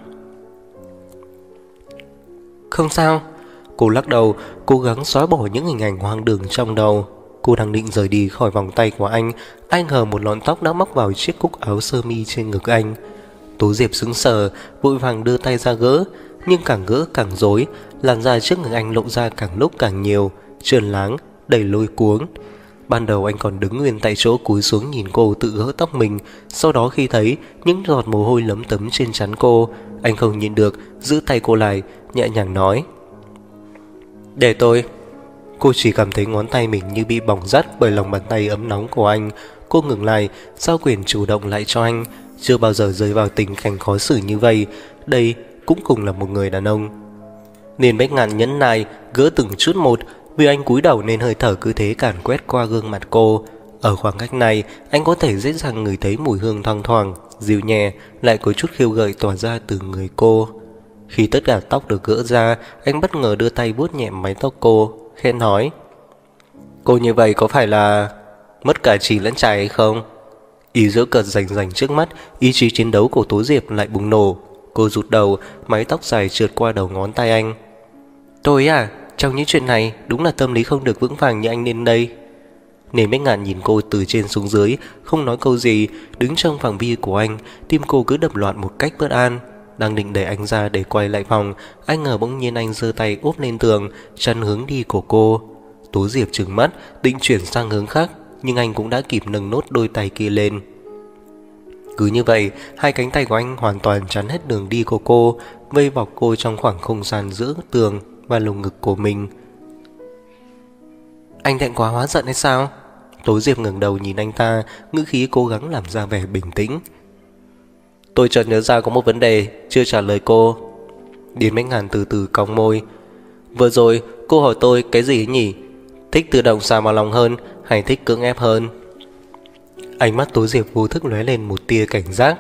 Không sao. Cô lắc đầu, cố gắng xóa bỏ những hình ảnh hoang đường trong đầu. Cô đang định rời đi khỏi vòng tay của anh, ai ngờ một lọn tóc đã móc vào chiếc cúc áo sơ mi trên ngực anh. Tố Diệp sững sờ, vội vàng đưa tay ra gỡ, nhưng càng gỡ càng rối, làn da trước ngực anh lộ ra càng lúc càng nhiều, trơn láng, đầy lôi cuống. Ban đầu anh còn đứng nguyên tại chỗ cúi xuống nhìn cô tự gỡ tóc mình, sau đó khi thấy những giọt mồ hôi lấm tấm trên trán cô, anh không nhịn được, giữ tay cô lại, nhẹ nhàng nói: Để tôi. Cô chỉ cảm thấy ngón tay mình như bị bỏng rát bởi lòng bàn tay ấm nóng của anh. Cô ngừng lại, giao quyền chủ động lại cho anh. Chưa bao giờ rơi vào tình cảnh khó xử như vậy. Đây cũng cùng là một người đàn ông. Niềm Bách Ngạn nhẫn nại gỡ từng chút một. Vì anh cúi đầu nên hơi thở cứ thế càn quét qua gương mặt cô. Ở khoảng cách này, anh có thể dễ dàng ngửi thấy mùi hương thoang thoảng, dịu nhẹ, lại có chút khiêu gợi tỏa ra từ người cô. Khi tất cả tóc được gỡ ra, anh bất ngờ đưa tay vuốt nhẹ mái tóc cô, khẽ nói: Cô như vậy có phải là mất cả chì lẫn chài hay không? Ý giễu cợt rành rành trước mắt, ý chí chiến đấu của Tố Diệp lại bùng nổ. Cô rụt đầu, mái tóc dài trượt qua đầu ngón tay anh. Tôi trong những chuyện này đúng là tâm lý không được vững vàng như anh nên đây. Niềm Bách Ngạn nhìn cô từ trên xuống dưới, không nói câu gì, đứng trong phạm vi của anh, tim cô cứ đập loạn một cách bất an. Đang định đẩy anh ra để quay lại phòng, anh ngờ bỗng nhiên anh giơ tay úp lên tường, chắn hướng đi của cô. Tố Diệp trừng mắt, định chuyển sang hướng khác, nhưng anh cũng đã kịp nâng nốt đôi tay kia lên. Cứ như vậy, hai cánh tay của anh hoàn toàn chắn hết đường đi của cô, vây bọc cô trong khoảng không gian giữa tường và lồng ngực của mình. Anh thẹn quá hóa giận hay sao? Tố Diệp ngẩng đầu nhìn anh ta, ngữ khí cố gắng làm ra vẻ bình tĩnh. Tôi chợt nhớ ra có một vấn đề chưa trả lời cô. Điền Bách Ngạn từ từ cong môi. Vừa rồi cô hỏi tôi cái gì ấy nhỉ? Thích tự động xả vào lòng hơn hay thích cưỡng ép hơn? Ánh mắt Tố Diệp vô thức lóe lên một tia cảnh giác.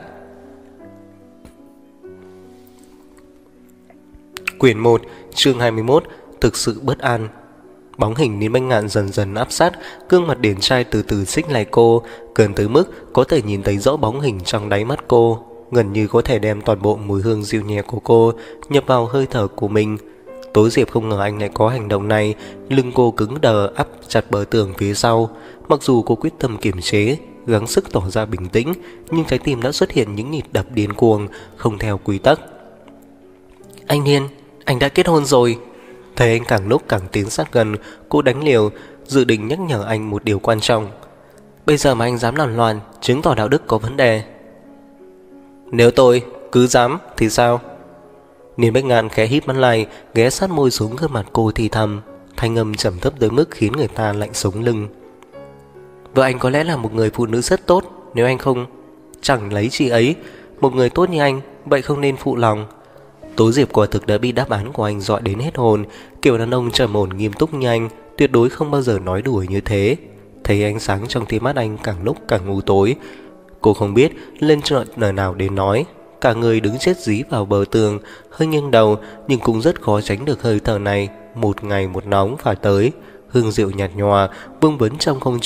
Quyển 1, chương 21, thực sự bất an. Bóng hình Điền Bách Ngạn dần dần áp sát, gương mặt điển trai từ từ xích lại cô, gần tới mức có thể nhìn thấy rõ bóng hình trong đáy mắt cô, gần như có thể đem toàn bộ mùi hương dịu nhẹ của cô nhập vào hơi thở của mình. Tố Diệp không ngờ anh lại có hành động này, lưng cô cứng đờ áp chặt bờ tường phía sau. Mặc dù cô quyết tâm kiềm chế, gắng sức tỏ ra bình tĩnh, nhưng trái tim đã xuất hiện những nhịp đập điên cuồng, không theo quy tắc. Anh Niên, anh đã kết hôn rồi. Thấy anh càng lúc càng tiến sát gần, cô đánh liều, dự định nhắc nhở anh một điều quan trọng. Bây giờ mà anh dám làm loạn, chứng tỏ đạo đức có vấn đề. Nếu tôi cứ dám thì sao? Niên Bách Ngạn khẽ híp mắt lại, ghé sát môi xuống gương mặt cô thì thầm, thanh âm trầm thấp tới mức khiến người ta lạnh sống lưng. Vợ anh có lẽ là một người phụ nữ rất tốt, nếu anh không chẳng lấy chị ấy. Một người tốt như anh, vậy không nên phụ lòng. Tố Diệp quả thực đã bị đáp án của anh dọa đến hết hồn. Kiểu đàn ông trầm ổn nghiêm túc như anh tuyệt đối không bao giờ nói đùa như thế. Thấy ánh sáng trong tia mắt anh càng lúc càng u tối, cô không biết lên trợn lời nào để nói. Cả người đứng chết dí vào bờ tường, hơi nghiêng đầu, nhưng cũng rất khó tránh được hơi thở này. Một ngày một nóng phải tới, hương rượu nhạt nhòa vương vấn trong không trung,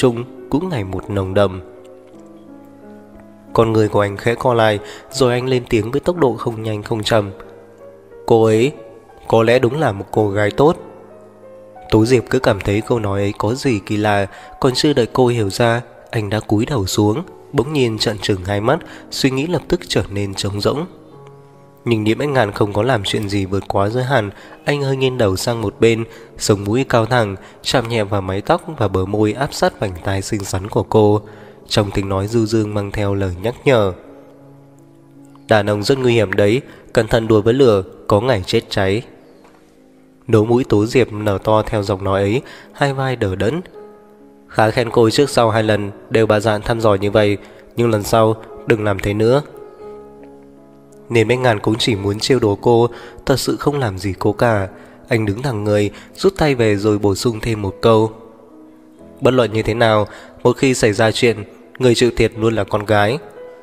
cũng ngày một nồng đậm. Con người của anh khẽ co lại, rồi anh lên tiếng với tốc độ không nhanh không chậm. Cô ấy có lẽ đúng là một cô gái tốt. Tố Diệp cứ cảm thấy câu nói ấy có gì kỳ lạ, còn chưa đợi cô hiểu ra, anh đã cúi đầu xuống, bỗng nhiên trợn trừng hai mắt, suy nghĩ lập tức trở nên trống rỗng. Nhưng Niệm Bách Ngạn không có làm chuyện gì vượt quá giới hạn, anh hơi nghiêng đầu sang một bên, sống mũi cao thẳng, chạm nhẹ vào mái tóc và bờ môi áp sát vành tai xinh xắn của cô, trong tiếng nói du dương mang theo lời nhắc nhở. Đàn ông rất nguy hiểm đấy, cẩn thận đùa với lửa, có ngày chết cháy. Nấu mũi Tố Diệp nở to theo giọng nói ấy, hai vai đờ đẫn. Khá khen cô trước sau 2 lần đều bà dạn thăm dò như vậy, nhưng lần sau đừng làm thế nữa. Nên Bách Ngạn cũng chỉ muốn trêu đùa cô, thật sự không làm gì cô cả. Anh đứng thẳng người, rút tay về rồi bổ sung thêm một câu. Bất luận như thế nào, một khi xảy ra chuyện, người chịu thiệt luôn là con gái.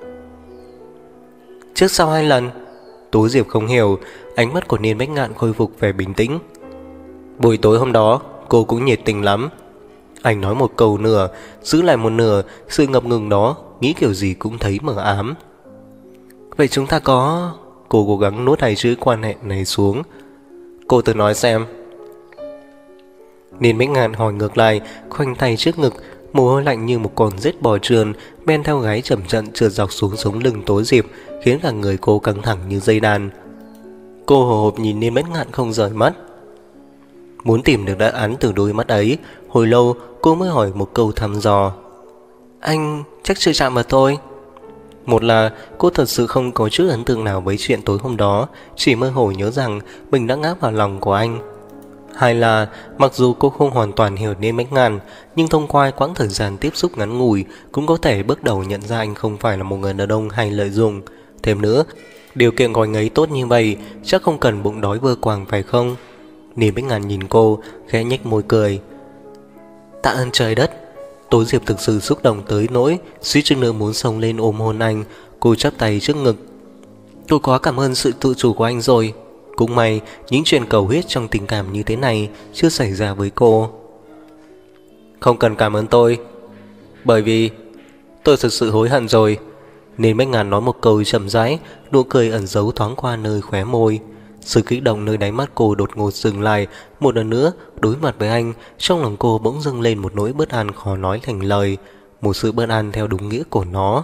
Trước sau 2 lần, Tố Diệp không hiểu. Ánh mắt của Niên Bách Ngạn khôi phục vẻ bình tĩnh. Buổi tối hôm đó cô cũng nhiệt tình lắm. Anh nói một câu nửa, giữ lại một nửa, sự ngập ngừng đó nghĩ kiểu gì cũng thấy mờ ám. Vậy chúng ta có... Cô cố gắng nuốt hai chữ quan hệ này xuống. Cô tự nói xem. Niên Bách Ngạn hỏi ngược lại, khoanh tay trước ngực, mồ hôi lạnh như một con rết bò trườn men theo gáy chậm chậm trượt dọc xuống sống lưng Tố Diệp, khiến cả người cô căng thẳng như dây đàn. Cô hồi hộp nhìn Niên Bách Ngạn không rời mắt. Muốn tìm được đáp án từ đôi mắt ấy, hồi lâu cô mới hỏi một câu thăm dò. Anh chắc chưa chạm vào tôi. Một là cô thật sự không có chút ấn tượng nào với chuyện tối hôm đó, chỉ mơ hồ nhớ rằng mình đã ngã vào lòng của anh. Hai là mặc dù cô không hoàn toàn hiểu Niên Bách Ngạn, nhưng thông qua quãng thời gian tiếp xúc ngắn ngủi cũng có thể bước đầu nhận ra anh không phải là một người đàn ông hay lợi dụng. Thêm nữa, điều kiện của anh ấy tốt như vậy, chắc không cần bụng đói vơ quàng phải không? Niên Bách Ngạn nhìn cô, khẽ nhếch môi cười. Tạ ơn trời đất. Tố Diệp thực sự xúc động tới nỗi suýt chút nữa muốn xông lên ôm hôn anh. Cô chắp tay trước ngực. Tôi quá cảm ơn sự tự chủ của anh rồi. Cũng may những chuyện cầu huyết trong tình cảm như thế này chưa xảy ra với cô. Không cần cảm ơn tôi, bởi vì tôi thực sự hối hận rồi. Nên Bách Ngạn nói một câu chậm rãi, nụ cười ẩn giấu thoáng qua nơi khóe môi. Sự kích động nơi đáy mắt cô đột ngột dừng lại. Một lần nữa đối mặt với anh, trong lòng cô bỗng dâng lên một nỗi bất an khó nói thành lời, một sự bất an theo đúng nghĩa của nó.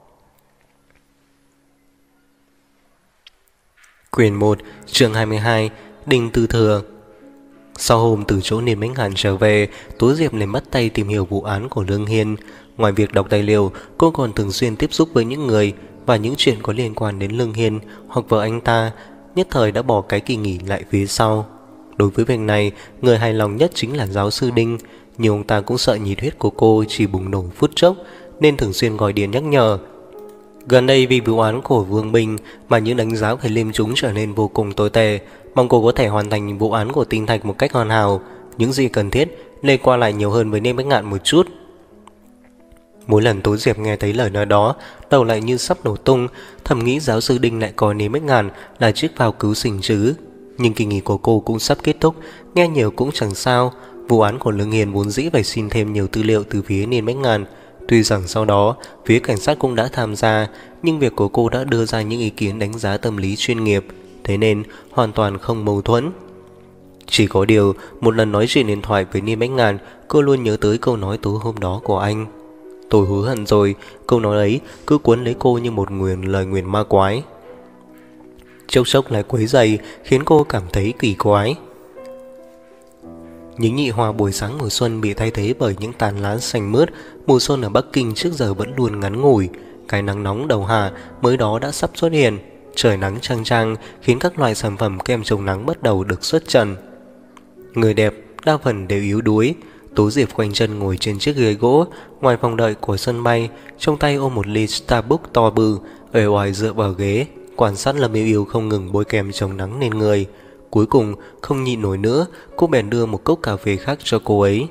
Quyển 1, chương 22, Đinh Tư Thừa. Sau hôm từ chỗ Niên Bách Ngạn trở về, Tố Diệp liền bắt tay tìm hiểu vụ án của Lương Hiên. Ngoài việc đọc tài liệu, cô còn thường xuyên tiếp xúc với những người và những chuyện có liên quan đến Lương Hiên hoặc vợ anh ta, nhất thời đã bỏ cái kỳ nghỉ lại phía sau. Đối với việc này, người hài lòng nhất chính là giáo sư Đinh, nhưng ông ta cũng sợ nhiệt huyết của cô chỉ bùng nổ phút chốc, nên thường xuyên gọi điện nhắc nhở. Gần đây vì vụ án của Vương Bình mà những đánh giá về liêm chúng trở nên vô cùng tồi tệ, mong cô có thể hoàn thành vụ án của Tinh Thạch một cách hoàn hảo. Những gì cần thiết, nên qua lại nhiều hơn với Niên Bách Ngạn một chút. Mỗi lần Tố Diệp nghe thấy lời nói đó, đầu lại như sắp nổ tung, thầm nghĩ giáo sư Đinh lại coi Niên Bách Ngạn là chiếc phao cứu sinh chứ. Nhưng kỳ nghỉ của cô cũng sắp kết thúc, nghe nhiều cũng chẳng sao. Vụ án của Lương Hiền vốn dĩ phải xin thêm nhiều tư liệu từ phía Niên Bách Ngạn. Tuy rằng sau đó, phía cảnh sát cũng đã tham gia, nhưng việc của cô đã đưa ra những ý kiến đánh giá tâm lý chuyên nghiệp, thế nên hoàn toàn không mâu thuẫn. Chỉ có điều, một lần nói chuyện điện thoại với Niên Bách Ngạn, cô luôn nhớ tới câu nói tối hôm đó của anh. Tôi hối hận rồi, câu nói ấy cứ cuốn lấy cô như một lời nguyền ma quái. Chốc chốc lại quấy dày, khiến cô cảm thấy kỳ quái. Những nhị hoa buổi sáng mùa xuân bị thay thế bởi những tàn lá xanh mướt. Mùa xuân ở Bắc Kinh trước giờ vẫn luôn ngắn ngủi. Cái nắng nóng đầu hạ mới đó đã sắp xuất hiện. Trời nắng chang chang khiến các loại sản phẩm kem chống nắng bắt đầu được xuất trần. Người đẹp đa phần đều yếu đuối. Tố Diệp quanh chân ngồi trên chiếc ghế gỗ ngoài phòng đợi của sân bay, trong tay ôm một ly Starbucks to bự, uể oải dựa vào ghế, quan sát Lâm Yêu Yêu không ngừng bôi kem chống nắng lên người. Cuối cùng không nhịn nổi nữa, cô bèn đưa một cốc cà phê khác cho cô ấy.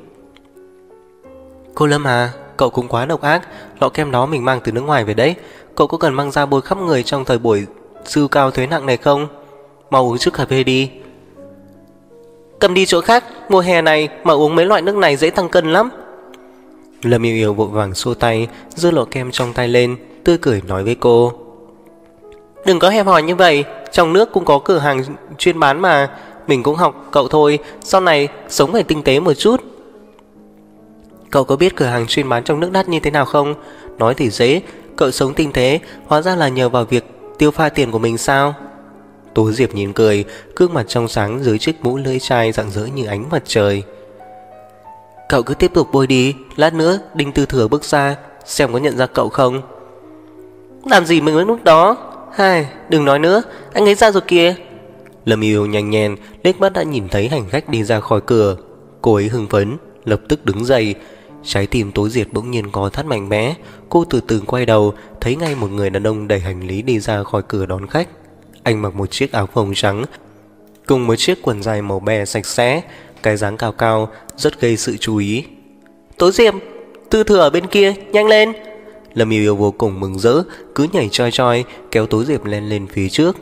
Cô Lâm à, cậu cũng quá độc ác. Lọ kem đó mình mang từ nước ngoài về đấy. Cậu có cần mang ra bôi khắp người trong thời buổi dư cao thuế nặng này không? Mau uống chút cà phê đi. Cầm đi chỗ khác, mùa hè này mà uống mấy loại nước này dễ tăng cân lắm. Lâm Yêu Yêu vội vàng xua tay, giơ lọ kem trong tay lên, tươi cười nói với cô: Đừng có hẹp hòi như vậy, trong nước cũng có cửa hàng chuyên bán mà. Mình cũng học cậu thôi, sau này sống phải tinh tế một chút. Cậu có biết cửa hàng chuyên bán trong nước đắt như thế nào không? Nói thì dễ, cậu sống tinh tế, hóa ra là nhờ vào việc tiêu pha tiền của mình sao? Tố Diệp nhìn cười, gương mặt trong sáng dưới chiếc mũ lưỡi chai rạng rỡ như ánh mặt trời. Cậu cứ tiếp tục bôi đi, lát nữa Đinh Tư Thừa bước ra, xem có nhận ra cậu không. Làm gì mình lúc đó? Hai, đừng nói nữa, anh ấy ra rồi kìa. Lâm Yêu nhanh nhẹn, liếc mắt đã nhìn thấy hành khách đi ra khỏi cửa. Cô ấy hưng phấn, lập tức đứng dậy. Trái tim Tố Diệp bỗng nhiên co thắt mạnh mẽ. Cô từ từ quay đầu, thấy ngay một người đàn ông đẩy hành lý đi ra khỏi cửa đón khách. Anh mặc một chiếc áo phông trắng cùng một chiếc quần dài màu be sạch sẽ, cái dáng cao cao rất gây sự chú ý. Tố Diệp, Tư Thừa ở bên kia, nhanh lên. Lâm Yêu Yêu vô cùng mừng rỡ, cứ nhảy choi choi kéo Tố Diệp lên phía trước.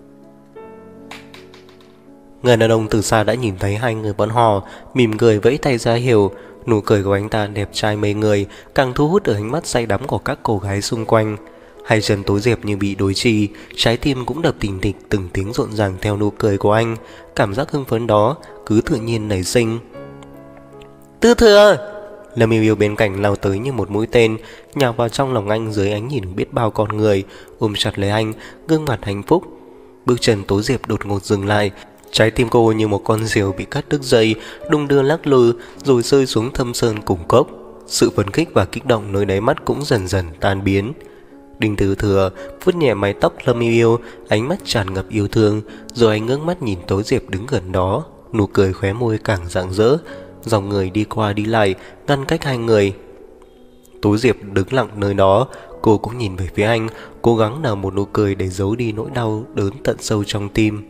Người đàn ông từ xa đã nhìn thấy hai người bọn họ, mỉm cười vẫy tay ra hiệu. Nụ cười của anh ta đẹp trai mê người, càng thu hút ở ánh mắt say đắm của các cô gái xung quanh. Hai chân Tố Diệp như bị đối trì, trái tim cũng đập thình thịch từng tiếng rộn ràng theo nụ cười của anh. Cảm giác hưng phấn đó cứ tự nhiên nảy sinh. Tư Thừa! Lâm Yêu Yêu bên cạnh lao tới như một mũi tên, nhào vào trong lòng anh dưới ánh nhìn biết bao con người, ôm chặt lấy anh, gương mặt hạnh phúc. Bước chân Tố Diệp đột ngột dừng lại, trái tim cô như một con diều bị cắt đứt dây, đung đưa lắc lư rồi rơi xuống thâm sơn cùng cốc. Sự phấn khích và kích động nơi đáy mắt cũng dần dần tan biến. Đinh Tư Thừa vuốt nhẹ mái tóc Lâm Yêu Yêu, ánh mắt tràn ngập yêu thương, rồi anh ngước mắt nhìn Tố Diệp đứng gần đó, nụ cười khóe môi càng rạng rỡ. Dòng người đi qua đi lại ngăn cách hai người. Tố Diệp đứng lặng nơi đó, cô cũng nhìn về phía anh, cố gắng nở một nụ cười để giấu đi nỗi đau đớn tận sâu trong tim.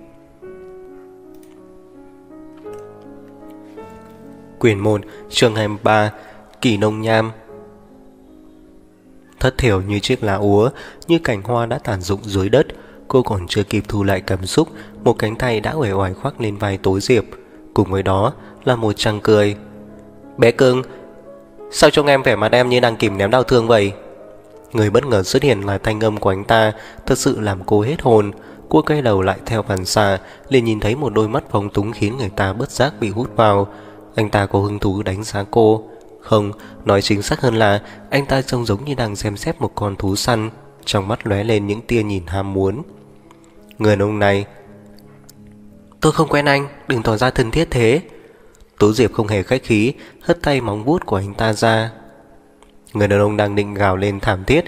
Quyển 1, chương 23, Kỳ Nông Nham. Thất thiểu như chiếc lá úa, như cành hoa đã tàn rụng dưới đất. Cô còn chưa kịp thu lại cảm xúc, một cánh tay đã uể oải khoác lên vai Tố Diệp. Cùng với đó là một tràng cười. Bé cưng, sao trông em vẻ mặt em như đang kìm nén đau thương vậy? Người bất ngờ xuất hiện là thanh âm của anh ta, thật sự làm cô hết hồn. Cô quay đầu lại theo phản xạ, liền nhìn thấy một đôi mắt phóng túng khiến người ta bất giác bị hút vào. Anh ta có hứng thú đánh giá cô. Không, nói chính xác hơn là anh ta trông giống như đang xem xét một con thú săn, trong mắt lóe lên những tia nhìn ham muốn. Người đàn ông này: Tôi không quen anh, đừng tỏ ra thân thiết thế. Tố Diệp không hề khách khí, hất tay móng vuốt của anh ta ra. Người đàn ông đang định gào lên thảm thiết.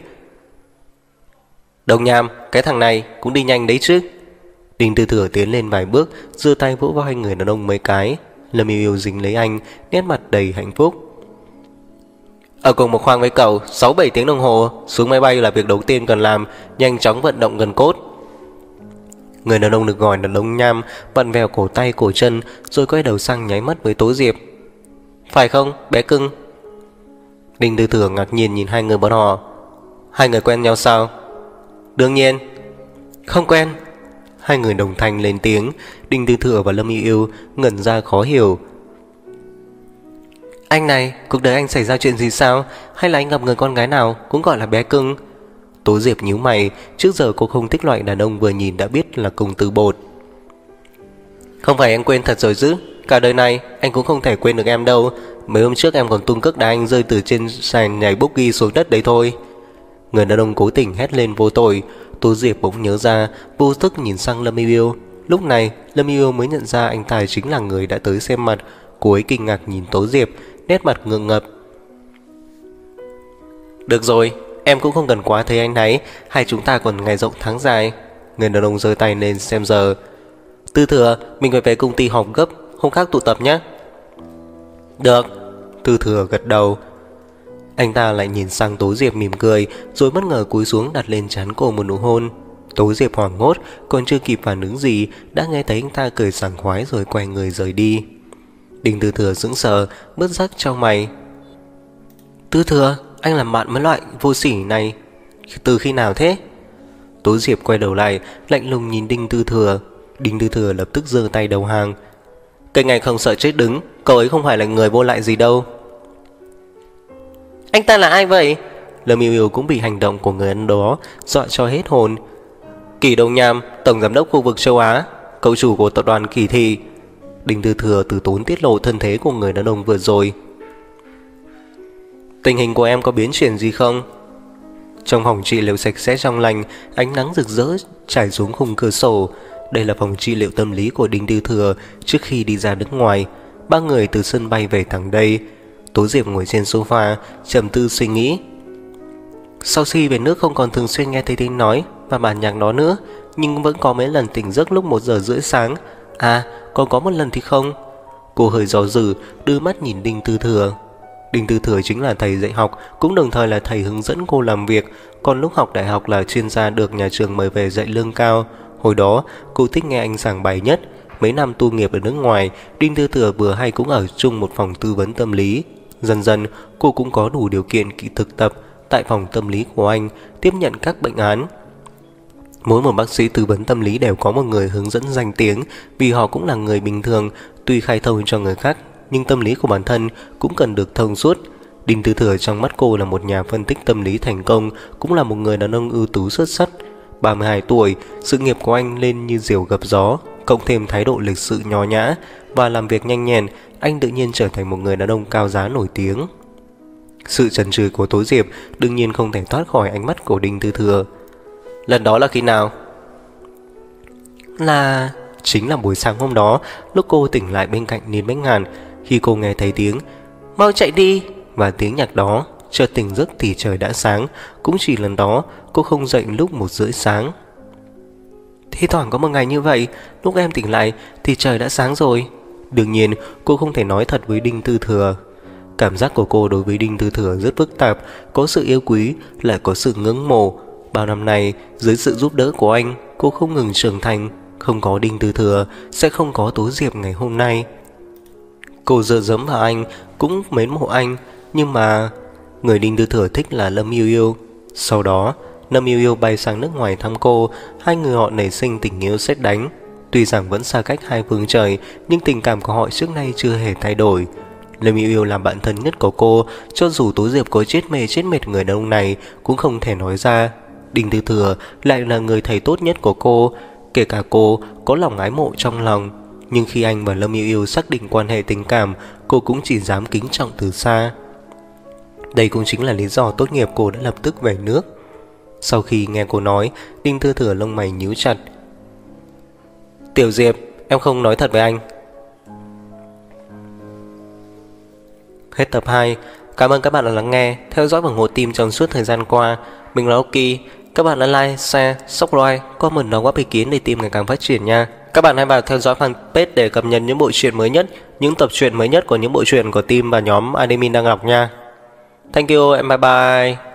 Đồng Nham, cái thằng này cũng đi nhanh đấy chứ. Đinh Tư Thừa tiến lên vài bước, giơ tay vỗ vào hai người đàn ông mấy cái. Lâm Yêu Yêu dính lấy anh, nét mặt đầy hạnh phúc. Ở cùng một khoang với cậu 6-7 tiếng đồng hồ, xuống máy bay là việc đầu tiên cần làm, nhanh chóng vận động gần cốt. Người đàn ông được gọi là Đồng Nham vặn vẹo cổ tay cổ chân, rồi quay đầu sang nháy mắt với Tố Diệp. Phải không, bé cưng? Đinh Tư Thừa ngạc nhiên nhìn hai người bọn họ. Hai người quen nhau sao? Đương nhiên. Không quen. Hai người đồng thanh lên tiếng. Đinh Tư Thừa và Lâm Yêu Yêu ngẩn ra khó hiểu. Anh này, cuộc đời anh xảy ra chuyện gì sao? Hay là anh gặp người con gái nào cũng gọi là bé cưng? Tố Diệp nhíu mày, trước giờ cô không thích loại đàn ông vừa nhìn đã biết là công tử bột. Không phải anh quên thật rồi chứ? Cả đời này anh cũng không thể quên được em đâu. Mấy hôm trước em còn tung cước đá anh rơi từ trên sàn nhảy bốc ghi xuống đất đấy thôi. Người đàn ông cố tình hét lên vô tội. Tố Diệp bỗng nhớ ra, vô thức nhìn sang Lâm Yêu Yêu. Lúc này Lâm Yêu Yêu mới nhận ra anh ta chính là người đã tới xem mặt. Cô ấy kinh ngạc nhìn Tố Diệp, nét mặt ngượng ngập. Được rồi, em cũng không cần quá thấy anh ấy, hai chúng ta còn ngày rộng tháng dài. Người đàn ông giơ tay lên xem giờ. Tư Thừa, mình phải về công ty họp gấp, hôm khác tụ tập nhé. Được. Tư Thừa gật đầu. Anh ta lại nhìn sang Tố Diệp mỉm cười, rồi bất ngờ cúi xuống đặt lên trán cô một nụ hôn. Tố Diệp hoảng hốt, còn chưa kịp phản ứng gì đã nghe thấy anh ta cười sảng khoái rồi quay người rời đi. Đinh Tư Thừa sững sờ, bất giác chau mày. Tư Thừa, anh làm bạn với loại vô sỉ này từ khi nào thế? Tố Diệp quay đầu lại, lạnh lùng nhìn Đinh Tư Thừa. Đinh Tư Thừa lập tức giơ tay đầu hàng. Cái ngày không sợ chết đứng, cậu ấy không phải là người vô lại gì đâu. Anh ta là ai vậy? Lâm Yêu Yêu cũng bị hành động của người ăn đó dọa cho hết hồn. Kỳ Đông Nham, tổng giám đốc khu vực châu Á, cậu chủ của tập đoàn Kỳ Thị. Đinh Tư Thừa từ tốn tiết lộ thân thế của người đàn ông vừa rồi. Tình hình của em có biến chuyển gì không? Trong phòng trị liệu sạch sẽ trong lành, ánh nắng rực rỡ trải xuống khung cửa sổ. Đây là phòng trị liệu tâm lý của Đinh Tư Thừa trước khi đi ra nước ngoài. Ba người từ sân bay về thẳng đây. Tố Diệp ngồi trên sofa trầm tư suy nghĩ. Sau khi về nước không còn thường xuyên nghe thấy tiếng nói và bản nhạc đó nữa, nhưng vẫn có mấy lần tỉnh giấc lúc 1 giờ rưỡi sáng. À, còn có một lần thì không. Cô hơi do dự, đưa mắt nhìn Đinh Tư Thừa. Đinh Tư Thừa chính là thầy dạy học, cũng đồng thời là thầy hướng dẫn cô làm việc. Còn lúc học đại học là chuyên gia được nhà trường mời về dạy lương cao. Hồi đó, cô thích nghe anh giảng bài nhất. Mấy năm tu nghiệp ở nước ngoài, Đinh Tư Thừa vừa hay cũng ở chung một phòng tư vấn tâm lý. Dần dần, cô cũng có đủ điều kiện kỹ thực tập tại phòng tâm lý của anh, tiếp nhận các bệnh án. Mỗi một bác sĩ tư vấn tâm lý đều có một người hướng dẫn danh tiếng, vì họ cũng là người bình thường, tuy khai thông cho người khác, nhưng tâm lý của bản thân cũng cần được thông suốt. Đinh Tư Thừa trong mắt cô là một nhà phân tích tâm lý thành công, cũng là một người đàn ông ưu tú xuất sắc. 32 tuổi, sự nghiệp của anh lên như diều gặp gió, cộng thêm thái độ lịch sự nho nhã và làm việc nhanh nhẹn, anh tự nhiên trở thành một người đàn ông cao giá nổi tiếng. Sự chần chừ của Tố Diệp đương nhiên không thể thoát khỏi ánh mắt của Đinh Tư Thừa. Lần đó là khi nào? Chính là buổi sáng hôm đó, lúc cô tỉnh lại bên cạnh Niên Bách Ngàn. Khi cô nghe thấy tiếng "Mau chạy đi" và tiếng nhạc đó, chợt tỉnh giấc thì trời đã sáng. Cũng chỉ lần đó cô không dậy lúc 1 rưỡi sáng. Thi thoảng có một ngày như vậy, lúc em tỉnh lại thì trời đã sáng rồi. Đương nhiên cô không thể nói thật với Đinh Tư Thừa. Cảm giác của cô đối với Đinh Tư Thừa rất phức tạp, có sự yêu quý, lại có sự ngưỡng mộ. Bao năm nay, dưới sự giúp đỡ của anh, cô không ngừng trưởng thành. Không có Đinh Tư Thừa, sẽ không có Tố Diệp ngày hôm nay. Cô dựa dẫm vào anh, cũng mến mộ anh, nhưng mà người Đinh Tư Thừa thích là Lâm Yêu Yêu. Sau đó, Lâm Yêu Yêu bay sang nước ngoài thăm cô, hai người họ nảy sinh tình yêu sét đánh. Tuy rằng vẫn xa cách hai phương trời, nhưng tình cảm của họ trước nay chưa hề thay đổi. Lâm Yêu Yêu làm bạn thân nhất của cô, cho dù Tố Diệp có chết mệt người đàn ông này cũng không thể nói ra. Đinh Tư Thừa lại là người thầy tốt nhất của cô, kể cả cô có lòng ái mộ trong lòng. Nhưng khi anh và Lâm Yêu Yêu xác định quan hệ tình cảm, cô cũng chỉ dám kính trọng từ xa. Đây cũng chính là lý do tốt nghiệp cô đã lập tức về nước. Sau khi nghe cô nói, Đinh Tư Thừa lông mày nhíu chặt. Tiểu Diệp, em không nói thật với anh. Hết tập 2. Cảm ơn các bạn đã lắng nghe, theo dõi và ủng hộ team trong suốt thời gian qua. Mình là Oki. Các bạn đã like, share, subscribe, comment đóng góp ý kiến để team ngày càng phát triển nha. Các bạn hãy vào theo dõi fanpage để cập nhật những bộ truyện mới nhất, những tập truyện mới nhất của những bộ truyện của team và nhóm admin đang đọc nha. Thank you and bye bye.